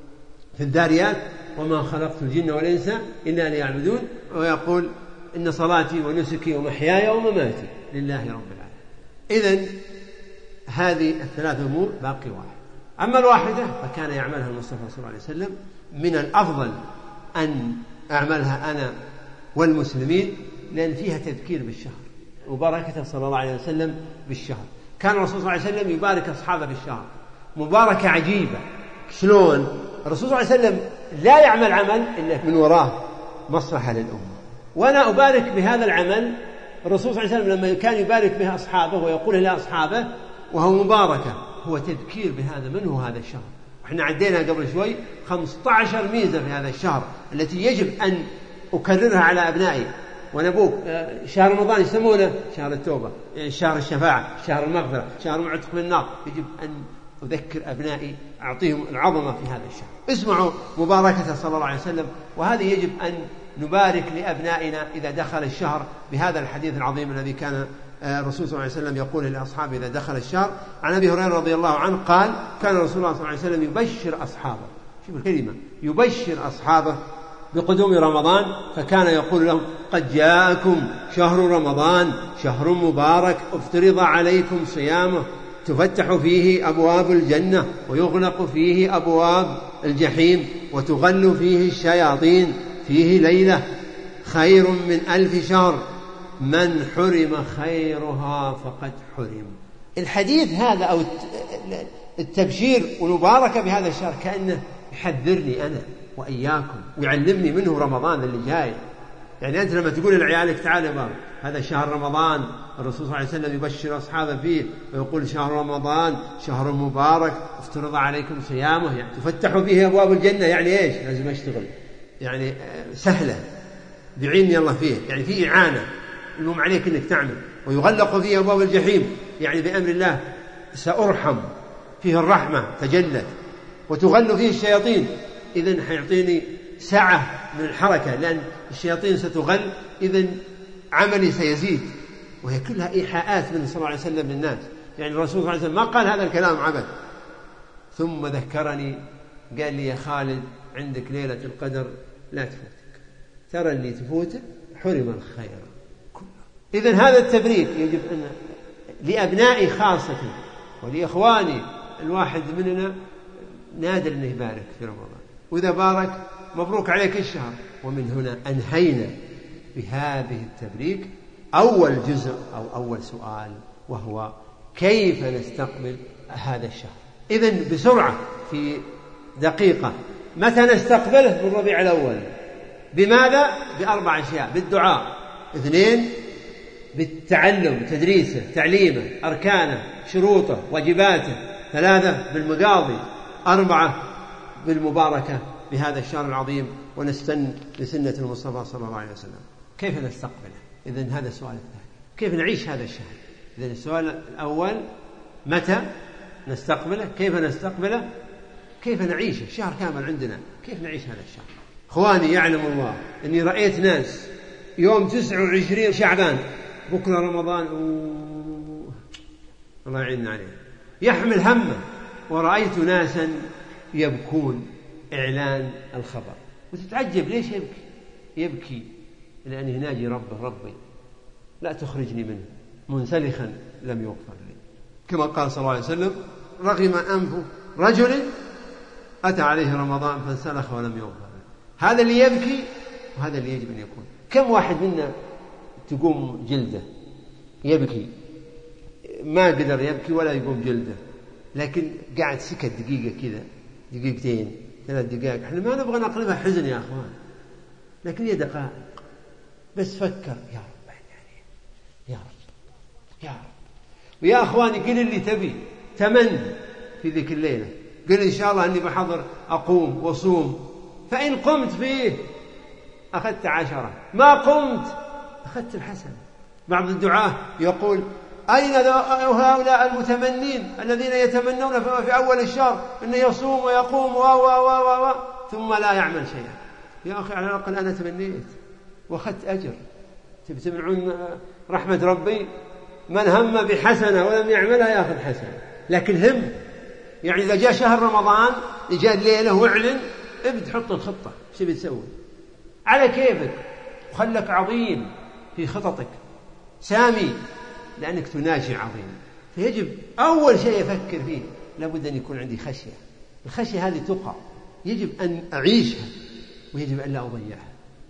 في الذاريات: وما خلقت الجن والإنس إلا ليعبدون، ويقول: إن صلاتي ونسكي ومحياي ومماتي لله رب العالمين. إذن هذه الثلاث أمور باقي واحد. أما الواحدة فكان يعملها المصطفى صلى الله عليه وسلم. من الأفضل أن أعملها أنا والمسلمين، لأن فيها تذكير بالشهر وبركته صلى الله عليه وسلم بالشهر. كان الرسول صلى الله عليه وسلم يبارك أصحابه بالشهر مباركة عجيبة. شلون؟ الرسول صلى الله عليه وسلم لا يعمل عمل إلا من وراه مصلحة للأمة، وأنا أبارك بهذا العمل. الرسول صلى الله عليه وسلم لما كان يبارك بها أصحابه ويقول لأصحابه وهو مباركة، هو تذكير بهذا منه هذا الشهر. وإحنا عدينا قبل شوي خمسة عشر ميزة في هذا الشهر التي يجب أن أكررها على أبنائي. ونبوك شهر رمضان يسمونه شهر التوبة، شهر الشفاعة، شهر المغفرة، شهر معتق من النار. يجب أن أذكر أبنائي، أعطيهم العظمة في هذا الشهر. اسمعوا مباركة صلى الله عليه وسلم. وهذه يجب أن نبارك لأبنائنا إذا دخل الشهر بهذا الحديث العظيم الذي كان الرسول صلى الله عليه وسلم يقول لأصحابه إذا دخل الشهر. عن أبي هريرة رضي الله عنه قال كان رسول الله صلى الله عليه وسلم يبشر أصحابه، شوف الكلمة، يبشر أصحابه بقدوم رمضان، فكان يقول لهم قد جاءكم شهر رمضان شهر مبارك افترض عليكم صيامه، تفتح فيه أبواب الجنة ويغلق فيه أبواب الجحيم وتغل فيه الشياطين، فيه ليلة خير من ألف شهر، من حرم خيرها فقد حرم. الحديث هذا أو التبشير والمباركة بهذا الشهر كأنه يحذرني أنا وإياكم ويعلمني منه رمضان اللي جاي. يعني أنت لما تقول لعيالك تعال يا بابا هذا شهر رمضان، الرسول صلى الله عليه وسلم يبشر أصحابه فيه ويقول شهر رمضان شهر مبارك افترض عليكم صيامه، يعني تفتح فيه أبواب الجنة. يعني إيش؟ لازم أشتغل، يعني سهلة بعيني الله فيه، يعني فيه إعانة، المهم عليك أنك تعمل. ويغلق فيه أبواب الجحيم، يعني بأمر الله سأرحم، فيه الرحمة تجلت. وتغل فيه الشياطين، إذن حيعطيني سعة من الحركة، لأن الشياطين ستغل، إذن عملي سيزيد. وهي كلها إيحاءات من صلى الله عليه وسلم للناس. يعني الرسول صلى الله عليه وسلم ما قال هذا الكلام عبث. ثم ذكرني قال لي يا خالد عندك ليلة القدر لا تفوتك، ترى اللي تفوته حرم الخير كله. إذن هذا التبريك يجب أن لأبنائي خاصة ولإخواني، الواحد مننا نادر أنه يبارك في رمضان، وإذا بارك مبروك عليك الشهر. ومن هنا أنهينا بهذه التبريك أول جزء أو أول سؤال، وهو كيف نستقبل هذا الشهر. إذن بسرعة في دقيقة، متى نستقبله؟ من ربيع الأول. بماذا؟ بأربع أشياء: بالدعاء، اثنين بالتعلم تدريسه تعليمه أركانه شروطه واجباته، ثلاثة بالمقاضي، أربعة بالمباركة بهذا الشهر العظيم ونستن لسنة المصطفى صلى الله عليه وسلم. كيف نستقبله؟ إذن هذا السؤال الثاني، كيف نعيش هذا الشهر؟ إذن السؤال الأول متى نستقبله، كيف نستقبله، كيف نعيشه شهر كامل عندنا، كيف نعيش هذا الشهر. إخواني يعلم الله أني رأيت ناس يوم تسعة وعشرين شعبان بكرة رمضان أوه. الله يعيننا عليه، يحمل همه. ورأيت ناسا يبكون إعلان الخبر، وتتعجب ليش يبكي؟ يبكي لأنه يناجي ربه ربي لا تخرجني منه منسلخا لم يغفر لي، كما قال صلى الله عليه وسلم رغم أنف رجل أتى عليه رمضان فانسلخ ولم يغفر له. هذا اللي يبكي وهذا اللي يجب أن يكون. كم واحد منا تقوم جلده يبكي، ما قدر يبكي ولا يقوم جلده، لكن قاعد سكت دقيقة كذا دقيقتين ثلاث دقائق. احنا ما نبغى نقلبها حزن يا أخوان، لكن هي دقائق بس فكر يا رب يعني يا رب يا رب. ويا أخواني قل اللي تبي، تمن في ذيك الليلة، قل إن شاء الله أني بحضر أقوم وصوم، فإن قمت فيه أخذت عشرة، ما قمت أخذت الحسنة. بعض الدعاة يقول أين هؤلاء المتمنين الذين يتمنون في أول الشهر أنه يصوم ويقوم و و و و ثم لا يعمل شيئا؟ يا أخي على الأقل أنا تمنيت وأخذت أجر. تبتمعون رحمة ربي؟ من هم بحسنة ولم يعملها يأخذ حسنة. لكن هم يعني إذا جاء شهر رمضان جاء الليلة واعلن ابد حط الخطة شو بتسوي على كيفك، وخلك عظيم في خططك سامي، لأنك تناجي عظيم. فيجب أول شيء يفكر فيه لابد أن يكون عندي خشية. الخشية هذه تقى، يجب أن أعيشها ويجب أن لا أضيعها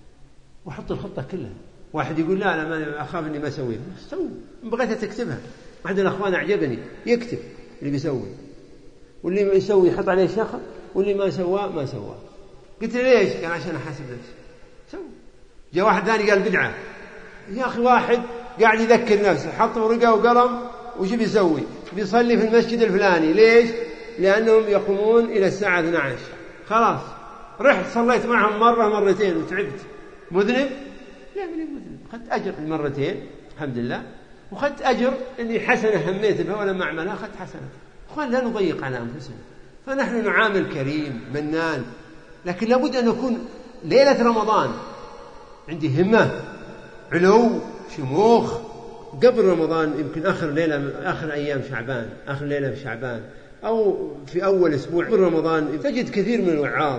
وأحط الخطة كلها. واحد يقول لا أنا ما أخاف أني ما أسويها، سوي، بغيت تكتبها. أحد الأخوان أعجبني يكتب اللي بيسوي، واللي يسوي يحط عليه شخص، واللي ما سواه ما سواه. قلت له ليش؟ قال عشان أحاسب نفسي. سوي. جاء واحد ثاني قال بدعة. يا أخي واحد قاعد يذكر نفسه، حط ورقة وقلم وش بيسوي؟ بيصلي في المسجد الفلاني. ليش؟ لأنهم يقومون إلى الساعة اثنتي عشرة. خلاص رحت صليت معهم مرة مرتين وتعبت. مذنب؟ لا من المذنب، أخذت أجر المرتين الحمد لله، وأخذت أجر إني حسنة هميت بها ولما أعملها أخذت حسنة. أخوان لا نضيق على أنفسنا، فنحن نعامل كريم منان، لكن لابد أن نكون ليلة رمضان عندي همة، علو، شموخ. قبل رمضان يمكن آخر ليلة، آخر أيام شعبان، آخر ليلة في شعبان أو في أول أسبوع من رمضان، تجد كثير من الوعاظ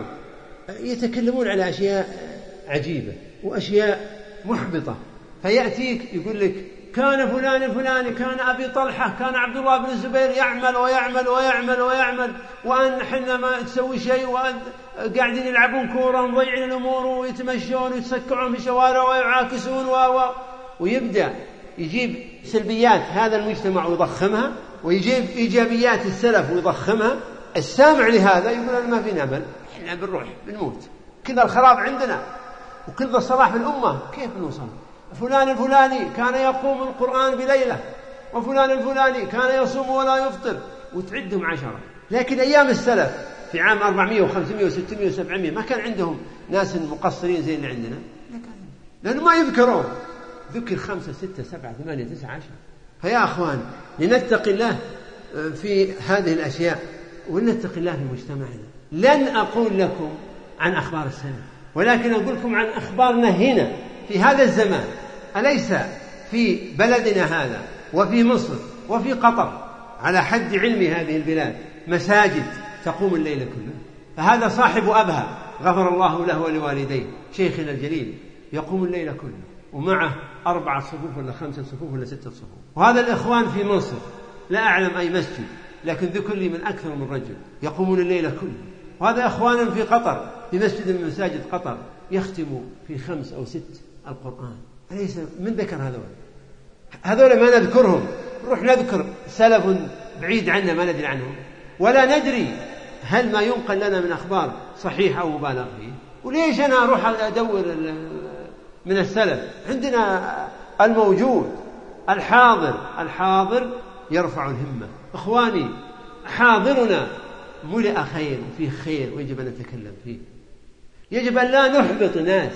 يتكلمون على أشياء عجيبة وأشياء محبطة، فيأتيك يقول لك كان فلان الفلاني، كان أبي طلحة، كان عبد الله بن الزبير يعمل ويعمل ويعمل ويعمل، وأن حنا ما تسوي شيء، وأن قاعدين يلعبون كورة ومضيعين الأمور ويتمشون ويتسكعون في الشوارع ويعاكسون و و ويبدأ يجيب سلبيات هذا المجتمع ويضخمها، ويجيب إيجابيات السلف ويضخمها. السامع لهذا يقول أنا ما فينا أمل، إحنا بنروح بنموت، كل الخراب عندنا وكل الصلاح في الأمة، كيف نوصل؟ فلان الفلاني كان يقوم القرآن بليلة، وفلان الفلاني كان يصوم ولا يفطر، وتعدهم عشرة. لكن أيام السلف في عام أربعمائة وخمسمائة وستمائة وسبعمائة ما كان عندهم ناس مقصرين زي اللي عندنا، لأنه ما يذكرون، ذكر خمسة ستة سبعة ثمانية تسعة عشر. فيا أخوان لنتقي الله في هذه الأشياء ولنتقي الله في مجتمعنا. لن أقول لكم عن أخبار السنة، ولكن أقول لكم عن أخبارنا هنا في هذا الزمان. أليس في بلدنا هذا وفي مصر وفي قطر على حد علم هذه البلاد مساجد تقوم الليل كله؟ فهذا صاحب أبها غفر الله له ولوالديه شيخنا الجليل، يقوم الليل كله ومعه أربعة صفوف ولا خمسة صفوف ولا ستة صفوف. وهذا الإخوان في مصر لا أعلم أي مسجد، لكن ذكر لي من أكثر من رجل يقومون الليل كله. وهذا إخوان في قطر في مسجد من مساجد قطر يختم في خمس أو ست القرآن. أليس من ذكر هذول؟ هذول ما نذكرهم، نروح نذكر سلف بعيد عنا ما ندري عنهم، ولا ندري هل ما ينقل لنا من أخبار صحيح أو مبالغ فيه. وليش أنا أروح أدور من السلف؟ عندنا الموجود الحاضر، الحاضر يرفع الهمة. إخواني حاضرنا ملئ خير وفيه خير ويجب أن نتكلم فيه، يجب أن لا نحبط ناس.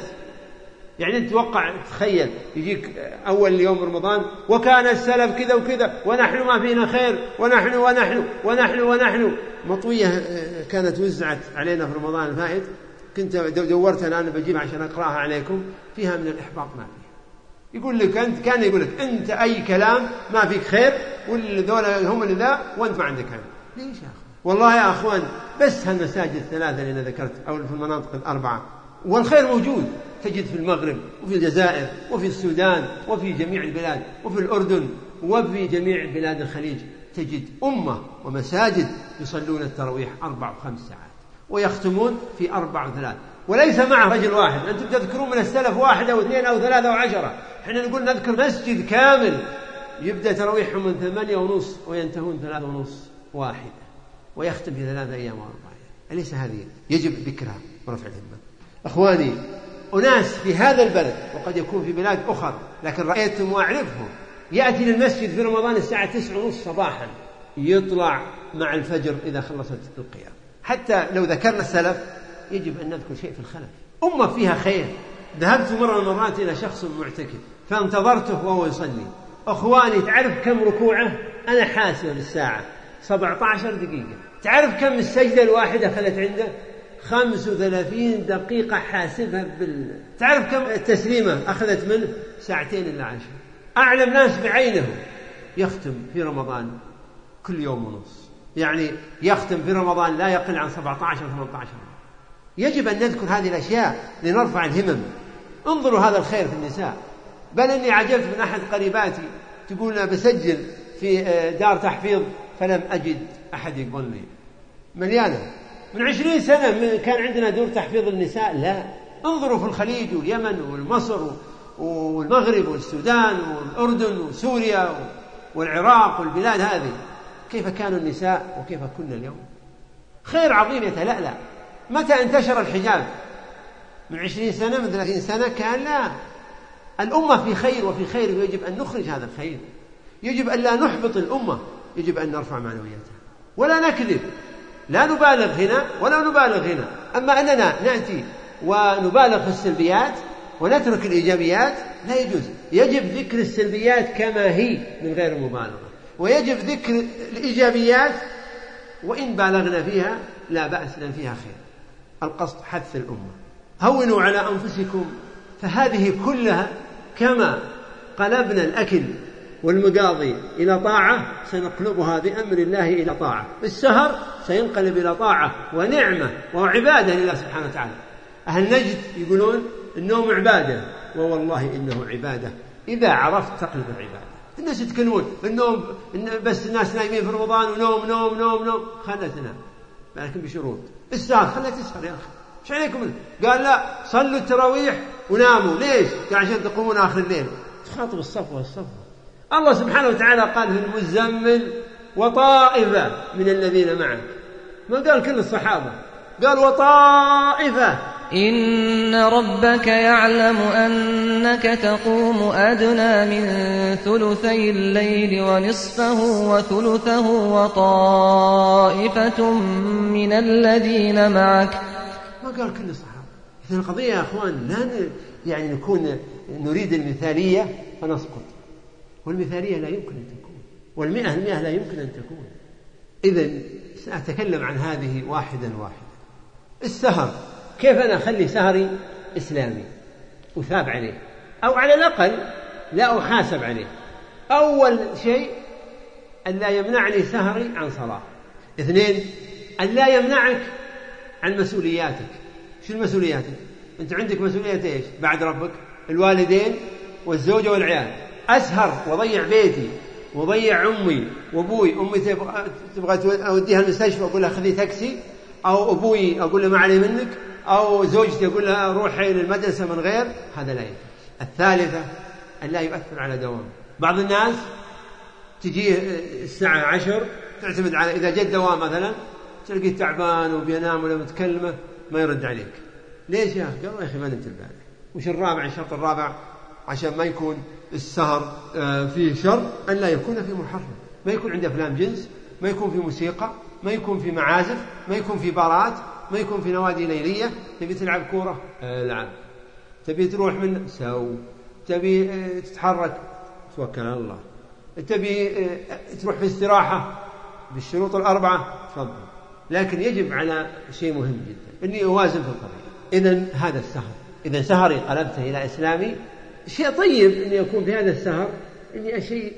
يعني تتوقع تخيل يجيك أول يوم رمضان وكان السلف كذا وكذا ونحن ما فينا خير ونحن ونحن ونحن ونحن. مطوية كانت وزعت علينا في رمضان الفائت، كنت دورتها الآن بجيب عشان أقرأها عليكم، فيها من الإحباط ما فيها. يقول لك أنت، كان يقول لك أنت أي كلام ما فيك خير، والذولا هم اللي ذا وأنت ما عندك خير. ليش يا أخوان؟ والله يا أخوان بس هالمساجد الثلاثة اللي أنا ذكرت أو في المناطق الأربعة، والخير موجود، تجد في المغرب وفي الجزائر وفي السودان وفي جميع البلاد وفي الأردن وفي جميع بلاد الخليج، تجد أمة ومساجد يصلون التراويح أربع وخمس ساعات ويختمون في أربع وثلاث، وليس معه رجل واحد. أنتم تذكرون من السلف واحد أو اثنين أو ثلاثة أو عشرة، احنا نقول نذكر مسجد كامل يبدأ تراويحهم من ثمانية ونص وينتهون ثلاثة ونص واحدة، ويختم في ثلاثة أيام وأربعة. أليس هذه يجب ذكرها ورفع الهمة؟ أخواني أناس في هذا البلد وقد يكون في بلاد أخرى لكن رأيتهم وأعرفهم، يأتي للمسجد في رمضان الساعة تسعة ونص صباحا، يطلع مع الفجر إذا خلصت القيام. حتى لو ذكرنا السلف يجب أن نذكر شيء في الخلف. أمة فيها خير. ذهبت مرة من المرات إلى شخص معتكف فانتظرته وهو يصلي. أخواني تعرف كم ركوعه؟ أنا حاسب بالساعة سبعة عشر دقيقة. تعرف كم السجدة الواحدة أخذت عنده؟ خمس وثلاثين دقيقة حاسبها بال... تعرف كم التسليمة أخذت منه؟ ساعتين إلا عشر. أعلم ناس بعينه يختم في رمضان كل يوم ونص، يعني يختم في رمضان لا يقل عن سبعة عشر ثمانية عشر. يجب أن نذكر هذه الأشياء لنرفع الهمم. انظروا هذا الخير في النساء. بل أني عجبت من أحد قريباتي تقول أنا بسجل في دار تحفيظ فلم أجد أحد يقبلني، مليانة. من عشرين سنة كان عندنا دور تحفيظ النساء، لا. انظروا في الخليج واليمن والمصر والمغرب والسودان والأردن وسوريا والعراق والبلاد هذه، كيف كانوا النساء وكيف كنا اليوم. خير عظيم يتلألأ. متى انتشر الحجاب؟ من عشرين سنة، من ثلاثين سنة، كان لا. الأمة في خير وفي خير، ويجب أن نخرج هذا الخير. يجب أن لا نحبط الأمة، يجب أن نرفع معنوياتها ولا نكذب. لا نبالغ هنا ولا نبالغ هنا. أما أننا نأتي ونبالغ في السلبيات ونترك الإيجابيات، لا يجوز. يجب ذكر السلبيات كما هي من غير مبالغة، ويجب ذكر الإيجابيات وإن بالغنا فيها لا بأس، لأن فيها خير. القصد حث الأمة. هونوا على أنفسكم، فهذه كلها كما قلبنا الأكل والمقاضي إلى طاعة سنقلبها بأمر الله إلى طاعة. السهر سينقلب إلى طاعة ونعمة وعبادة لله سبحانه وتعالى. أهل نجد يقولون النوم عبادة، ووالله إنه عبادة إذا عرفت تقلب العبادة. الناس يتكلمون النوم بس الناس نايمين في رمضان ونوم نوم نوم نوم، خلها تنام لكن بشروط. السهر خلها تسهر يا أخي، ايش عليكم؟ قال لا صلوا التراويح وناموا. ليش؟ قال عشان تقومون آخر الليل. تخاطب الصفوة الصفوة. الله سبحانه وتعالى قال في المزمل وطائفة من الذين معك، ما قال كل الصحابة، قال وطائفة. إن ربك يعلم أنك تقوم أدنى من ثلثي الليل ونصفه وثلثه وطائفة من الذين معك. ما قال كل الصحابة. إذن القضية يا أخوان لا يعني نكون نريد المثالية فنسقط، والمثالية لا يمكن أن تكون، والمئة المئة لا يمكن أن تكون. إذن سأتكلم عن هذه واحدا واحدا. السهر، كيف أنا أخلي سهري إسلامي أثاب عليه، أو على الأقل لا أحاسب عليه؟ أول شيء أن لا يمنعني سهري عن صلاة. اثنين، أن لا يمنعك عن مسؤولياتك. شو المسؤولياتك؟ أنت عندك مسؤوليات إيش بعد ربك؟ الوالدين والزوجة والعيال. أسهر وضيع بيتي وضيع أمي وأبوي. أمي تبغى, تبغى أوديها المستشفى أقول لها خذي تاكسي، أو أبوي أقول له ما علي منك، أو زوجتي أقول لها روحي للمدرسة من غير، هذا لا ينفع. الثالثة أن لا يؤثر على دوام. بعض الناس تجيه الساعة عشر تعتمد على إذا جد دوام مثلا تلقيه تعبان وبينام ولا متكلمة ما يرد عليك. ليش يا أخي؟ قالوا يا أخي ما نمت البارح. وش الرابع؟ الشرط الرابع عشان ما يكون السهر فيه شر أن لا يكون في محرم، ما يكون عنده أفلام جنس، ما يكون في موسيقى، ما يكون في معازف، ما يكون في بارات، ما يكون في نوادي ليلية. تبي تلعب كورة العب، تبي تروح من سو، تبي تتحرك توكل على الله، تبي تروح في استراحة بالشروط الأربعة تفضل. لكن يجب على شيء مهم جدا أني أوازن في القضية. إذن هذا السهر، إذا سهري قلبته إلى إسلامي، شيء طيب أن يكون في هذا السهر أني أشيء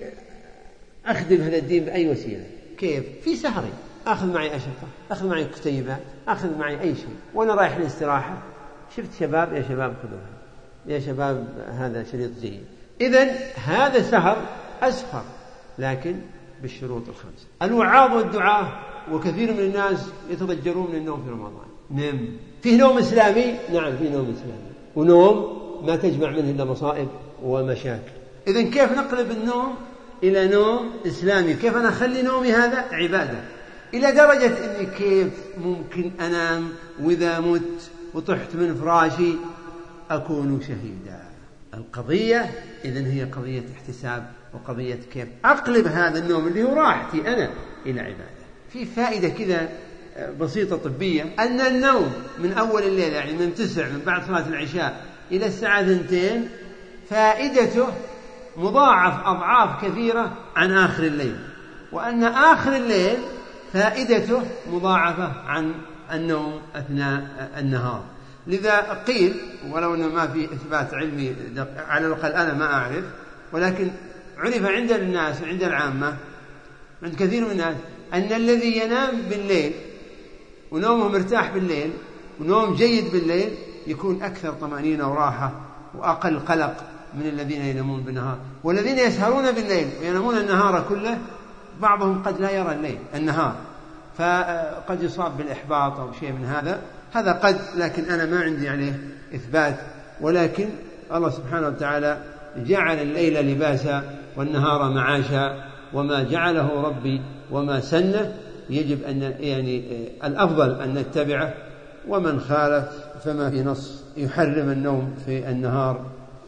أخدم هذا الدين بأي وسيلة. كيف؟ في سهري أخذ معي أشرطة، أخذ معي كتيبات، أخذ معي أي شيء وأنا رايح للاستراحة. شفت شباب؟ يا شباب خذوها، يا شباب هذا شريط جيد. إذن هذا سهر أسهر لكن بالشروط الخمسة. الوعاظ والدعاء، وكثير من الناس يتضجرون من النوم في رمضان. نم فيه نوم إسلامي؟ نعم فيه نوم إسلامي، ونوم ما تجمع منه إلا مصائب ومشاكل. إذن كيف نقلب النوم إلى نوم إسلامي؟ كيف أنا أخلي نومي هذا عبادة؟ إلى درجة أني كيف ممكن أنام وإذا مت وطحت من فراشي أكون شهيدا. القضية إذن هي قضية احتساب، وقضية كيف أقلب هذا النوم اللي هو راحتي أنا إلى عبادة. في فائدة كذا بسيطة طبية، أن النوم من أول الليل يعني من تسع من بعد صلاة العشاء إلى الساعة ثنتين فائدته مضاعف أضعاف كثيرة عن آخر الليل، وأن آخر الليل فائدته مضاعفة عن النوم أثناء النهار. لذا قيل، ولو أنه ما في إثبات علمي على الأقل أنا ما أعرف، ولكن عرف عند الناس عند العامة عند كثير من الناس أن الذي ينام بالليل ونومه مرتاح بالليل ونوم جيد بالليل يكون أكثر طمأنينة وراحة وأقل قلق من الذين ينامون بالنهار. والذين يسهرون بالليل وينامون النهار كله بعضهم قد لا يرى الليل النهار، فقد يصاب بالإحباط أو شيء من هذا، هذا قد، لكن أنا ما عندي عليه إثبات. ولكن الله سبحانه وتعالى جعل الليل لباسا والنهار معاشا، وما جعله ربي وما سنه يجب أن يعني الأفضل أن نتبعه، ومن خالف فما في نص يحرم النوم في النهار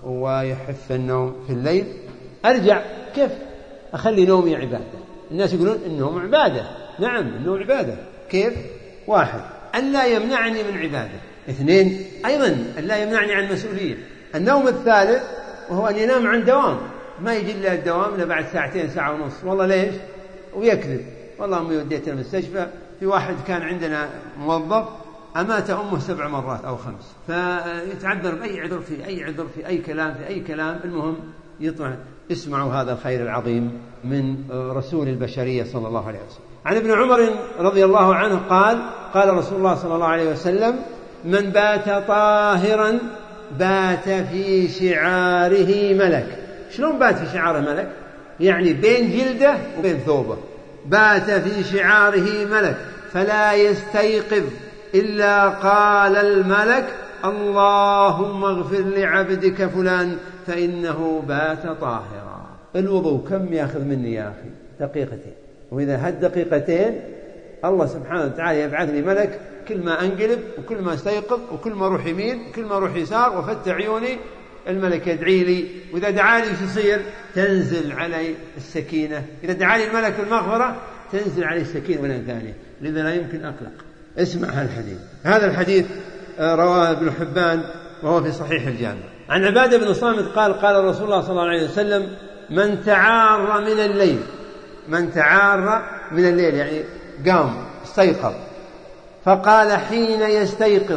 ويحث النوم في الليل. أرجع كيف أخلي نومي عبادة؟ الناس يقولون النوم عبادة، نعم النوم عبادة. كيف؟ واحد، أن لا يمنعني من عبادة. اثنين، أيضا أن لا يمنعني عن مسؤولية. النوم الثالث وهو أن ينام عن دوام، ما يجي إلا الدوام إلا بعد ساعتين ساعة ونص، والله ليش؟ ويكذب، والله أمي وديتها المستشفى. في واحد كان عندنا موظف أمات أمه سبع مرات أو خمس، فيتعذر بأي عذر في أي عذر في أي كلام في أي كلام، المهم يطلع. اسمعوا هذا الخير العظيم من رسول البشرية صلى الله عليه وسلم. عن ابن عمر رضي الله عنه قال: قال رسول الله صلى الله عليه وسلم: من بات طاهرا بات في شعاره ملك. شلون بات في شعاره ملك؟ يعني بين جلده وبين ثوبه. بات في شعاره ملك فلا يستيقظ إلا قال الملك: اللهم اغفر لعبدك فلان فإنه بات طاهرا. الوضوء كم يأخذ مني يا أخي؟ دقيقتين، وإذا هد دقيقتين الله سبحانه وتعالى يبعث لي ملك، كل ما أنقلب وكل ما استيقظ وكل ما أروح يمين وكل ما أروح يسار وفتح عيوني الملك يدعي لي، وإذا دعالي ايش يصير؟ تنزل علي السكينة. إذا دعالي الملك المغفرة تنزل علي السكينة ولا ثانية، لذا لا يمكن أقلق. اسمع هذا الحديث. هذا الحديث رواه ابن حبان وهو في صحيح الجامع. عن عبادة بن صامت قال: قال رسول الله صلى الله عليه وسلم: من تعار من الليل، من تعار من الليل يعني قام استيقظ، فقال حين يستيقظ: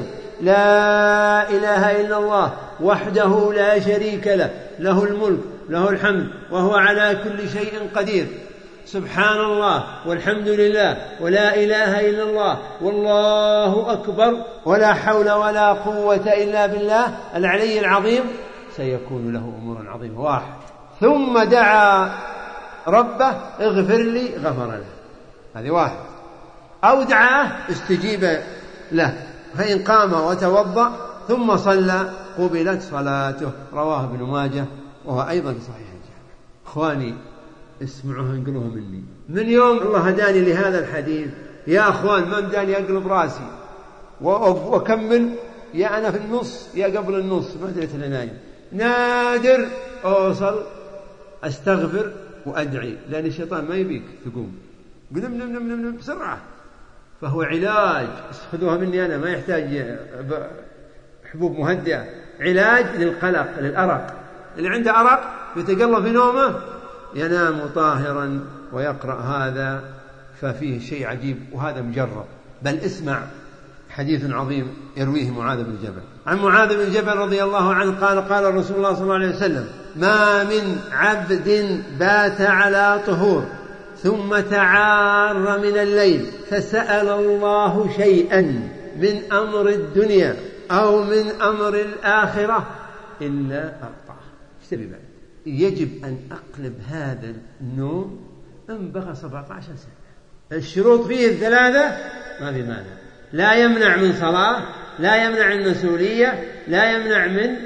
لا إله إلا الله وحده لا شريك له، له الملك له الحمد وهو على كل شيء قدير، سبحان الله والحمد لله ولا إله إلا الله والله أكبر ولا حول ولا قوة إلا بالله العلي العظيم، سيكون له أمور عظيمة. واحد. ثم دعا ربه: اغفر لي، غفر له. هذه واحد. أو دعاه استجيب له، فإن قام وتوضأ ثم صلى قبلت صلاته. رواه ابن ماجه وهو أيضا في صحيح الجامع. إخواني اسمعوها انقلوها مني. من يوم الله هداني لهذا الحديث يا أخوان ما مداني أقلب راسي وأكمل، يا أنا في النص يا قبل النص، ما دريت إلا نايم. نادر أوصل أستغفر وأدعي، لأن الشيطان ما يبيك تقوم، نم نم نم نم بسرعة. فهو علاج، خذوها مني أنا، ما يحتاج حبوب مهدئة، علاج للقلق للأرق. اللي عنده أرق يتقلب في نومه ينام طاهرا ويقرأ هذا، ففيه شيء عجيب، وهذا مجرب. بل اسمع حديث عظيم يرويه معاذ بن جبل. عن معاذ بن جبل رضي الله عنه قال: قال رسول الله صلى الله عليه وسلم: ما من عبد بات على طهور ثم تعار من الليل فسأل الله شيئا من أمر الدنيا أو من أمر الآخرة إلا أعطاه. ايش تبي بعد؟ يجب أن أقلب هذا النوم إن بقى سبعة عشر سنة. الشروط فيه الثلاثة ما في مانع، لا يمنع من صلاة، لا يمنع من مسؤولية، لا يمنع من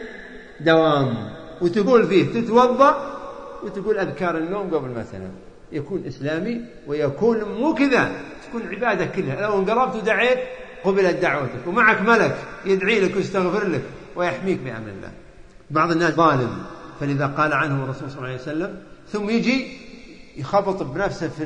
دوام. وتقول فيه تتوضأ وتقول أذكار النوم قبل ما تنام، يكون إسلامي ويكون مو كذا، تكون عبادة كلها. لو انقربت ودعيت قبلت دعوتك، ومعك ملك يدعي لك ويستغفر لك ويحميك بأمر الله. بعض الناس ظالم، فلذا قال عنه الرسول صلى الله عليه وسلم: ثم يجي يخبط بنفسه في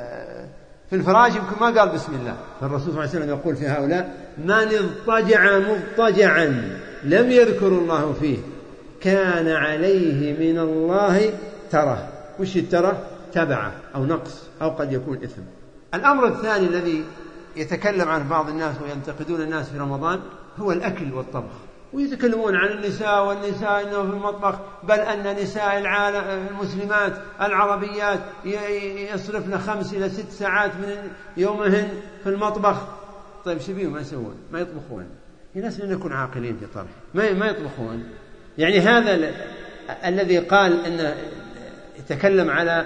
في الفراش يمكن ما قال بسم الله. فالرسول صلى الله عليه وسلم يقول في هؤلاء: من اضطجع مضطجعا لم يذكر الله فيه كان عليه من الله تره. وش التره؟ تبعه أو نقص أو قد يكون إثم. الأمر الثاني الذي يتكلم عنه بعض الناس وينتقدون الناس في رمضان هو الأكل والطبخ، ويتكلمون عن النساء والنساء إنه في المطبخ، بل أن نساء العالم المسلمات العربيات يصرفن خمس إلى ست ساعات من يومهن في المطبخ. طيب شبيه ما يسوون؟ ما يطبخون. الناس لن يكون عاقلين في طرح، ما ما يطبخون. يعني هذا ال... الذي قال أن يتكلم على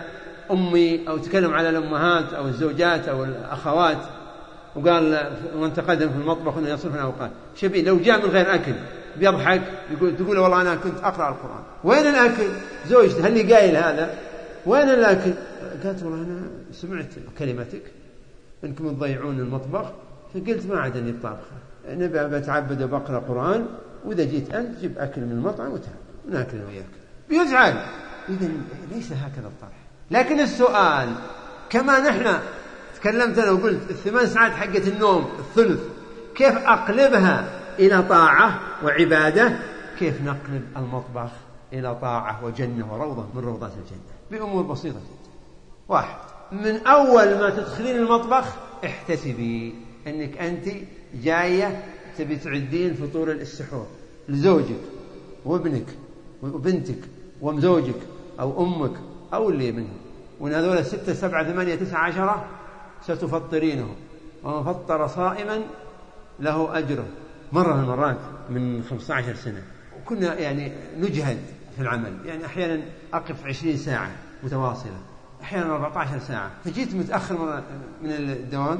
أمي أو تكلم على الأمهات أو الزوجات أو الأخوات وقال وانت قدم في المطبخ أنه يصرف الأوقات شبيه لو جاء من غير أكل بيضحك يقول تقول والله أنا كنت أقرأ القرآن. وين الأكل؟ زوجتي هل لي قايل هذا؟ وين الأكل؟ قالت والله أنا سمعت كلمتك أنكم تضيعون المطبخ فقلت ما عاد أني طابخة أنا بتعبد وبقرأ قرآن وإذا جيت أنت جيب أكل من المطعم وتعال ونأكل وياك. بيزعل. إذا ليس هكذا الطرح. لكن السؤال كما نحن تكلمت أنا وقلت الثمان ساعات حقة النوم الثلث كيف أقلبها إلى طاعة وعبادة كيف نقلب المطبخ إلى طاعة وجنة وروضة من روضات الجنة بأمور بسيطة جدا. واحد من أول ما تدخلين المطبخ احتسبي أنك أنت جاية تبي تعدين فطور السحور لزوجك وابنك وبنتك ومزوجك أو أمك أو اللي منه وإن هذول ستة سبعة ثمانية تسعة عشرة ستفطرينه ومن فطر صائما له أجره. مرة من المرات من خمسة عشر سنة وكنا يعني نجهد في العمل يعني أحيانا أقف عشرين ساعة متواصلة أحيانا أربعة عشر ساعة فجيت متأخر من الدوام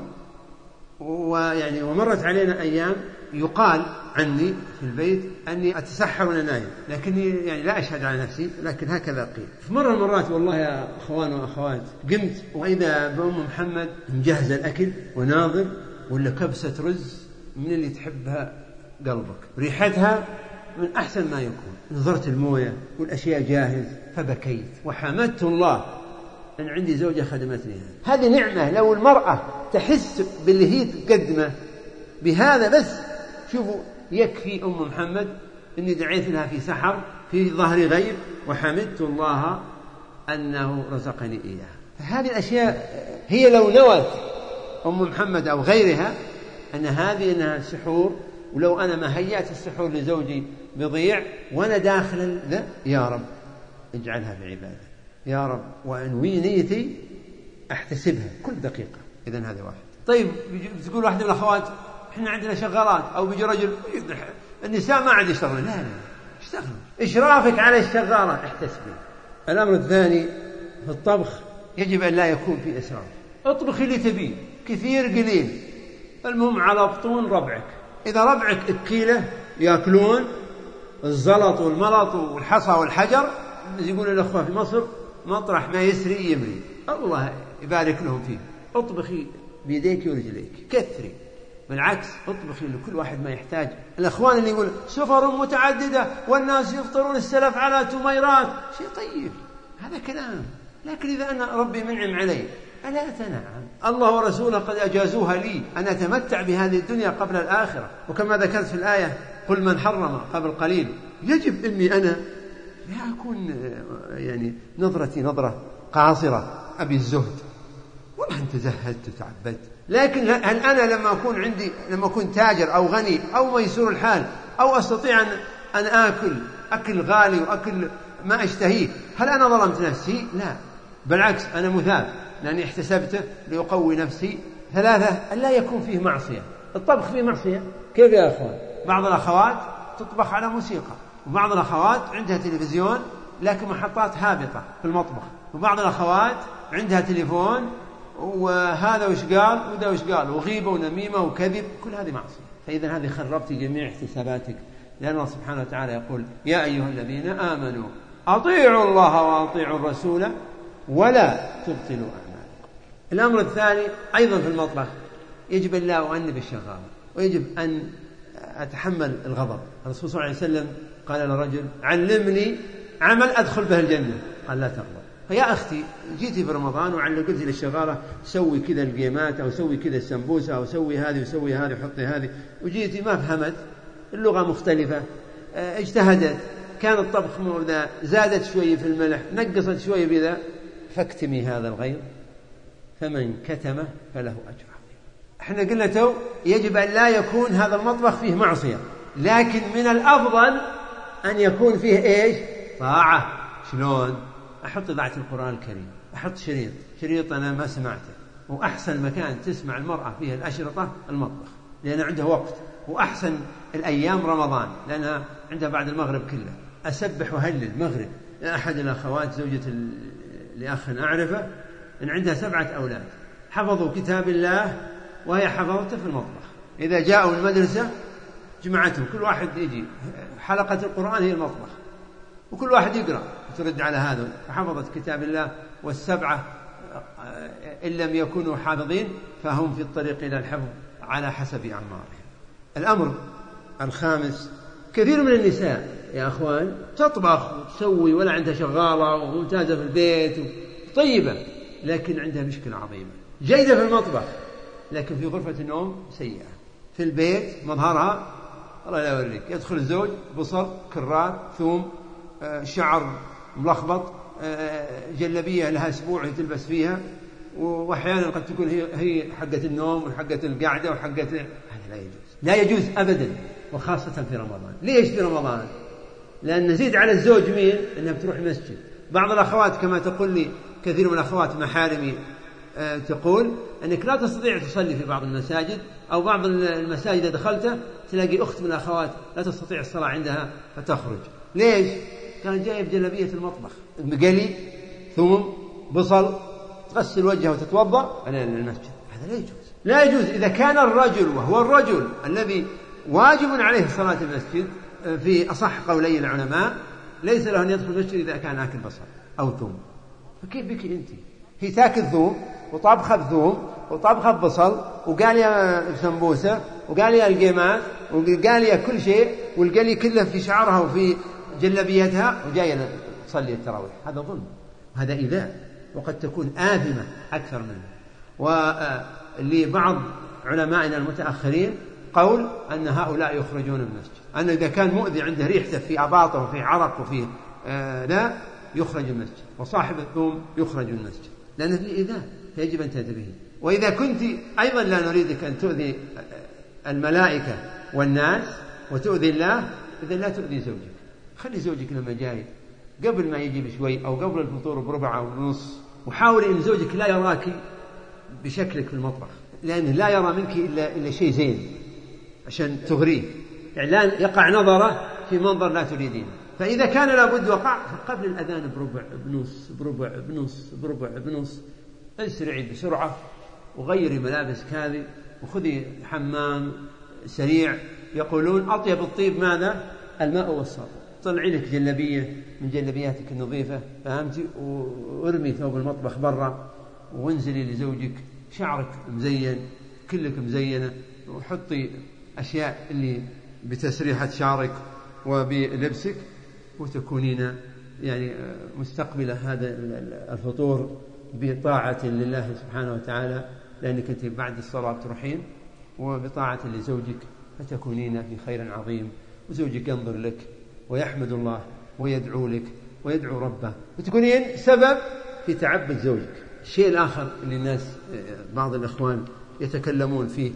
ويعني ومرت علينا أيام يقال عني في البيت أني أتسحر وأنا نايم لكني يعني لا أشهد على نفسي لكن هكذا قيل. في مرة من المرات والله يا أخوان وأخوات قمت وإذا بأم محمد مجهزة الأكل وناظر ولا كبسة رز من اللي تحبها قلبك ريحتها من أحسن ما يكون نظرت الموية والأشياء جاهز فبكيت وحمدت الله أن عندي زوجة خدمتني. هذه نعمة لو المرأة تحس باللي هي تقدمه بهذا بس شوفوا يكفي أم محمد أني دعيت لها في سحر في ظهر غيب وحمدت الله أنه رزقني إياها. فهذه الأشياء هي لو نوت أم محمد أو غيرها أن هذه أنها سحور ولو أنا ما هيأت السحور لزوجي بضيع وأنا داخل ذا يا رب اجعلها في عبادة يا رب وأنوي نيتي أحتسبها كل دقيقة. إذن هذا واحد. طيب بتقول واحدة من الأخوات إحنا عندنا شغالات أو بيجي رجل النساء ما عاد يشتغلون. لا لا اشتغلوا إشرافك على الشغالة احتسبي. الأمر الثاني في الطبخ يجب أن لا يكون في إسراف. اطبخي اللي تبيه كثير قليل المهم على بطون ربعك. إذا ربعك أكيلة يأكلون الزلط والملط والحصى والحجر يقولون الأخوة في مصر مطرح ما يسري يمري الله يبارك لهم فيه. اطبخي بيديك ورجليك كثري بالعكس اطبخي لكل واحد ما يحتاج. الأخوان اللي يقول سفر متعددة والناس يفطرون السلف على تميرات شيء طيب هذا كلام لكن إذا أنا ربي منعم علي ألا أتنعم. الله ورسوله قد أجازوها لي أن أتمتع بهذه الدنيا قبل الآخرة. وكما ذكرت في الآية قل من حرم قبل قليل يجب أني أنا لا أكون يعني نظرتي نظرة قاصرة أبي الزهد والله أنت زهدت وتعبدت. لكن هل أنا لما أكون عندي لما أكون تاجر أو غني أو ميسور الحال أو أستطيع أن, أن آكل أكل غالي وأكل ما أشتهيه هل أنا ظلمت نفسي؟ لا بالعكس أنا مثاب لأني احتسبته ليقوي نفسي. ثلاثة أن لا يكون فيه معصية. الطبخ فيه معصية كيف يا أخوان؟ بعض الأخوات تطبخ على موسيقى وبعض الأخوات عندها تلفزيون لكن محطات هابطة في المطبخ وبعض الأخوات عندها تليفون وهذا وش قال وذا وش قال وغيبة ونميمة وكذب كل هذه معصية. فإذا هذه خربت جميع احتساباتك لأن الله سبحانه وتعالى يقول يا أيها الذين آمنوا أطيعوا الله وأطيعوا الرسول ولا تبطلوا أعمالكم. الأمر الثاني أيضا في المطبخ يجب أن لا أؤنب الشغالة ويجب أن أتحمل الغضب. الرسول صلى الله عليه وسلم قال لرجل علمني عمل أدخل به الجنة قال لا تغضب. فيا أختي جيتي في رمضان وعلى قلت للشغالة سوي كذا القيمات أو سوي كذا السمبوسة أو سوي هذه وسوي هذه وحطي هذه وجيتي ما فهمت اللغة مختلفة اجتهدت كان الطبخ موذا زادت شوي في الملح نقصت شوي بذا فاكتمي هذا الغيظ فمن كتمه فله أجر. احنا قلنا تو يجب أن لا يكون هذا المطبخ فيه معصية لكن من الأفضل أن يكون فيه إيش طاعة. شلون؟ أحط إذاعة القرآن الكريم أحط شريط شريط أنا ما سمعته وأحسن مكان تسمع المرأة فيه الأشرطة المطبخ لأن عنده وقت وأحسن الأيام رمضان لأنها عندها بعد المغرب كله. أسبح وهلل المغرب. أحد الأخوات زوجة لأخ أعرفه أن عندها سبعة أولاد حفظوا كتاب الله وهي حفظته في المطبخ. إذا جاءوا المدرسة جمعتهم كل واحد يجي حلقة القرآن هي المطبخ وكل واحد يقرأ وترد على هذا. حفظت كتاب الله والسبعة إن لم يكونوا حافظين فهم في الطريق إلى الحفظ على حسب أعمارهم. الأمر الخامس كثير من النساء يا أخوان تطبخ وتسوي ولا عندها شغالة وممتازة في البيت طيبة لكن عندها مشكلة عظيمة. جيدة في المطبخ لكن في غرفة النوم سيئة. في البيت مظهرها الله لا يوريك. يدخل الزوج بصل كرات ثوم شعر ملخبط جلبية لها أسبوع تلبس فيها وأحيانا قد تكون هي هي حقة النوم وحقة القعدة وحقة هذا لا يجوز لا يجوز أبدا وخاصة في رمضان. ليش في رمضان؟ لأن نزيد على الزوج مين أنها بتروح المسجد. بعض الأخوات كما تقول لي كثير من الأخوات محارمي أه تقول أنك لا تستطيع تصلي في بعض المساجد أو بعض المساجد دخلتها تلاقي أخت من الأخوات لا تستطيع الصلاة عندها فتخرج. ليش؟ كان جاي بجلبية المطبخ مقلي ثوم بصل تغسل وجهها وتتوضأ على المسجد. هذا لا يجوز لا يجوز. إذا كان الرجل وهو الرجل الذي واجب عليه صلاة المسجد في أصح قولي العلماء ليس له أن يدخل المسجد إذا كان آكل بصل أو ثوم. فكيف بك أنت؟ هي تاكل ثوم وطبخة بثوم وطبخة ببصل وقال يا سمبوسة وقال يا القيمات وقال يا كل شيء والقلي كله في شعرها وفي جلبيتها وجاية تصلي التراويح. هذا ظلم هذا إيذاء وقد تكون آثمة أكثر منه. ولبعض علمائنا المتأخرين قول أن هؤلاء يخرجون من المسجد أن إذا كان مؤذي عنده ريحته في أباطه وفي عرق وفي آه لا يخرج من المسجد وصاحب الثوم يخرج من المسجد لأن فيه إيذاء فيجب أن تنتبهي. وإذا كنت أيضا لا نريدك أن تؤذي الملائكة والناس وتؤذي الله إذا لا تؤذي زوجك. خلي زوجك لما جاي قبل ما يجي بشوي أو قبل الفطور بربع أو نص وحاولي أن زوجك لا يراك بشكلك في المطبخ لأنه لا يرى منك إلا, إلا شيء زين عشان تغريه يعني لا يقع نظره في منظر لا تريدين. فإذا كان لابد وقع قبل الأذان بربع بنص بربع بنص بربع بنص اسرعي بسرعة وغيري ملابسك هذه وخذي حمام سريع. يقولون أطيب الطيب ماذا؟ الماء والصابون. طلعي لك جلبية من جلبياتك النظيفة فهمتي وارمي ثوب المطبخ برا وانزلي لزوجك شعرك مزين كلك مزينة وحطي أشياء اللي بتسريحة شعرك وبلبسك وتكونين يعني مستقبلة هذا الفطور بطاعة لله سبحانه وتعالى لأنك أنت بعد الصلاة تروحين وبطاعة لزوجك فتكونين في خير عظيم وزوجك ينظر لك ويحمد الله ويدعو لك ويدعو ربه وتكونين سبب في تعبد زوجك. الشيء الآخر اللي الناس بعض الإخوان يتكلمون فيه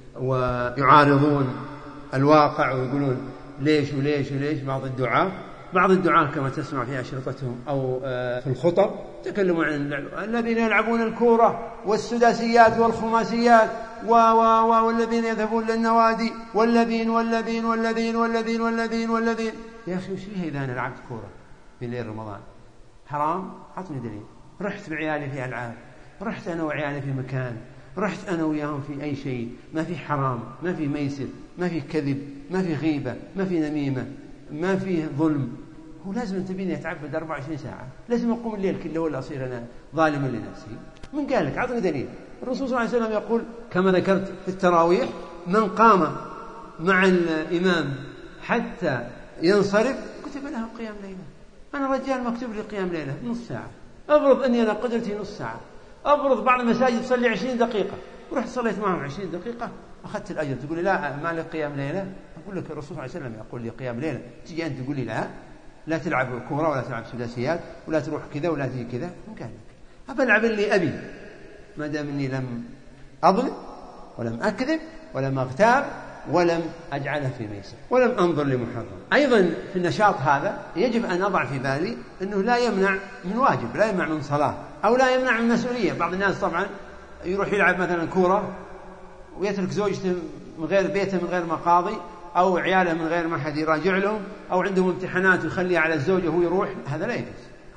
ويعارضون الواقع ويقولون ليش وليش وليش بعض الدعاء بعض الدعاء كما تسمع في أشرطتهم أو في الخطب تكلموا عن اللعب الذين يلعبون الكورة والسداسيات والخماسيات و و والذين يذهبون للنوادي والذين والذين والذين والذين والذين والذين. يا أخي وش فيها إذا أنا لعبت كورة في ليل رمضان حرام؟ عطني دليل. رحت بعيالي في ألعاب رحت أنا وعيالي في مكان رحت أنا وياهم في أي شيء ما في حرام ما في ميسر ما في كذب ما في غيبة ما في نميمة ما في ظلم. هو لازم تبيني أتعبد أربعة وعشرين ساعة لازم أقوم الليل كله ولا أصير أنا ظالما لنفسي؟ من قال لك؟ عطني دليل. الرسول صلى الله عليه وسلم يقول كما ذكرت في التراويح من قام مع الإمام حتى ينصرف كتب له قيام ليلة. أنا رجال مكتوب لي قيام ليلة نص ساعة. أفرض أني أنا قدرتي نص ساعة أفرض بعض المساجد تصلي عشرين دقيقة ورحت صليت معهم عشرين دقيقة أخذت الأجر. تقول لي لا ما لك قيام ليلة؟ أقول لك الرسول صلى الله عليه وسلم يقول لي قيام ليلة. تجي أنت تقول لي لا لا تلعب كورة ولا تلعب سداسيات ولا تروح كذا ولا تجي كذا. من قال لك؟ أبلعب اللي أبي ما دام أني لم أظلم ولم أكذب ولم أغتاب ولم أجعله في ميسر ولم أنظر لمحرم. أيضا في النشاط هذا يجب أن أضع في بالي أنه لا يمنع من واجب لا يمنع من صلاة أو لا يمنع من مسؤولية. بعض الناس طبعا يروح يلعب مثلا كورة ويترك زوجته من غير بيته من غير مقاضي أو عياله من غير ما حد يراجع لهم أو عندهم امتحانات ويخليها على الزوجة وهو يروح. هذا لا يجوز.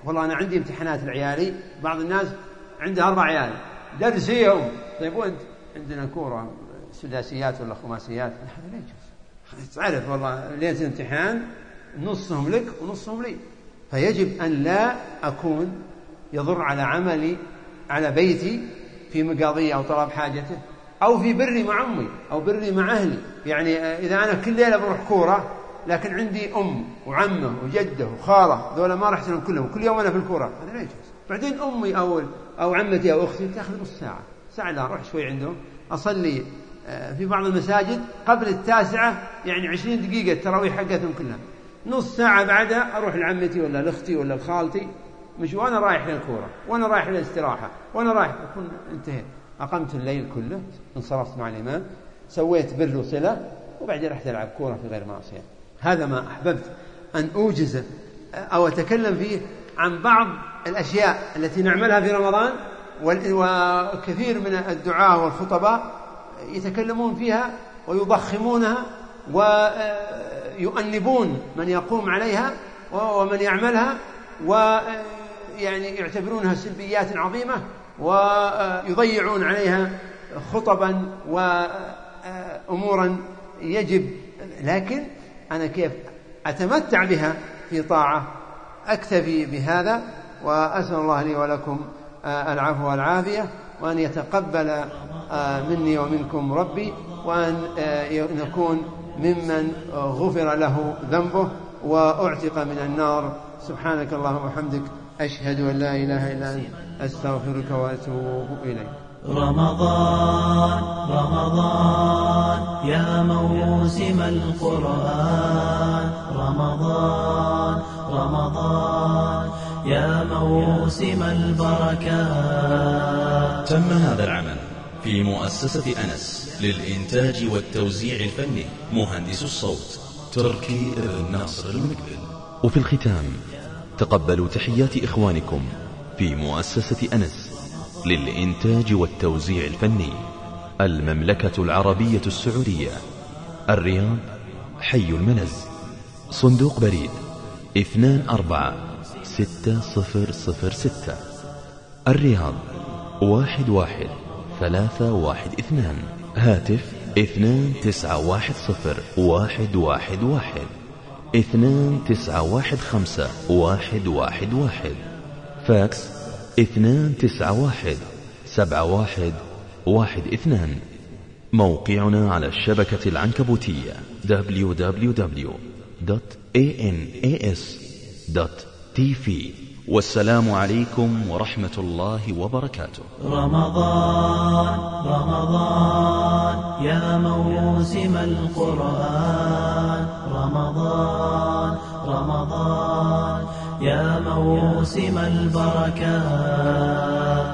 والله أنا عندي امتحانات لعيالي. بعض الناس عنده أربع عيال درسيهم. طيب وأنت؟ عندنا كورة سداسيات ولا خماسيات. هذا لا يجوز. تعرف والله ليلة الامتحان نصهم لك ونصهم لي. فيجب أن لا أكون يضر على عملي على بيتي في مقاضية أو طلب حاجته أو في بري مع أمي أو بري مع أهلي. يعني إذا أنا كل ليلة بروح كورة لكن عندي أم وعمه وجده وخالة ذولا ما راح أحسنهم كلهم كل يوم أنا في الكورة، هذا لا يجوز. بعدين أمي أو أو عمتي أو أختي تأخذ نص ساعة ساعة لا أروح شوي عندهم أصلي في بعض المساجد قبل التاسعة يعني عشرين دقيقة التراويح حقتهم كلها، نص ساعة بعدها أروح لعمتي ولا لأختي ولا لخالتي مش وأنا رايح للكورة وأنا رايح للاستراحة وأنا رايح أكون انتهيت. أقمت الليل كله، انصرفت مع الإمام، سويت بر وصلة، وبعدين رحت ألعب كورة في غير معصية. هذا ما أحببت أن أوجز أو أتكلم فيه عن بعض الأشياء التي نعملها في رمضان، وكثير من الدعاة والخطباء يتكلمون فيها ويضخمونها ويؤنبون من يقوم عليها ومن يعملها، ويعني يعتبرونها سلبيات عظيمة ويضيعون عليها خطبا وأمورا يجب. لكن أنا كيف أتمتع بها في طاعة أكتفي بهذا، وأسأل الله لي ولكم العفو والعافية، وأن يتقبل مني ومنكم ربي، وأن نكون ممن غفر له ذنبه وأعتق من النار. سبحانك اللهم وبحمدك، أشهد أن لا إله إلا أنت، أستغفرك وأتوب إليك. رمضان رمضان يا موسم القرآن، رمضان رمضان يا موسم البركات. تم هذا العمل في مؤسسة أنس للإنتاج والتوزيع الفني، مهندس الصوت تركي بن ناصر المقبل. وفي الختام تقبلوا تحيات إخوانكم في مؤسسة أنس للإنتاج والتوزيع الفني، المملكة العربية السعودية، الرياض، حي المنز، صندوق بريد اثنان أربعة ستة صفر صفر ستة، الرياض واحد واحد ثلاثة واحد اثنان، هاتف اثنان تسعة واحد صفر واحد واحد واحد، اثنان تسعة واحد خمسة واحد واحد واحد، فاكس اثنان تسعة واحد سبعة واحد واحد اثنان. موقعنا على الشبكة العنكبوتية دبليو دبليو دبليو دوت إيه إن إيه إس دوت تي في. والسلام عليكم ورحمة الله وبركاته. رمضان رمضان يا موسم القرآن، رمضان رمضان يا موسم البركات.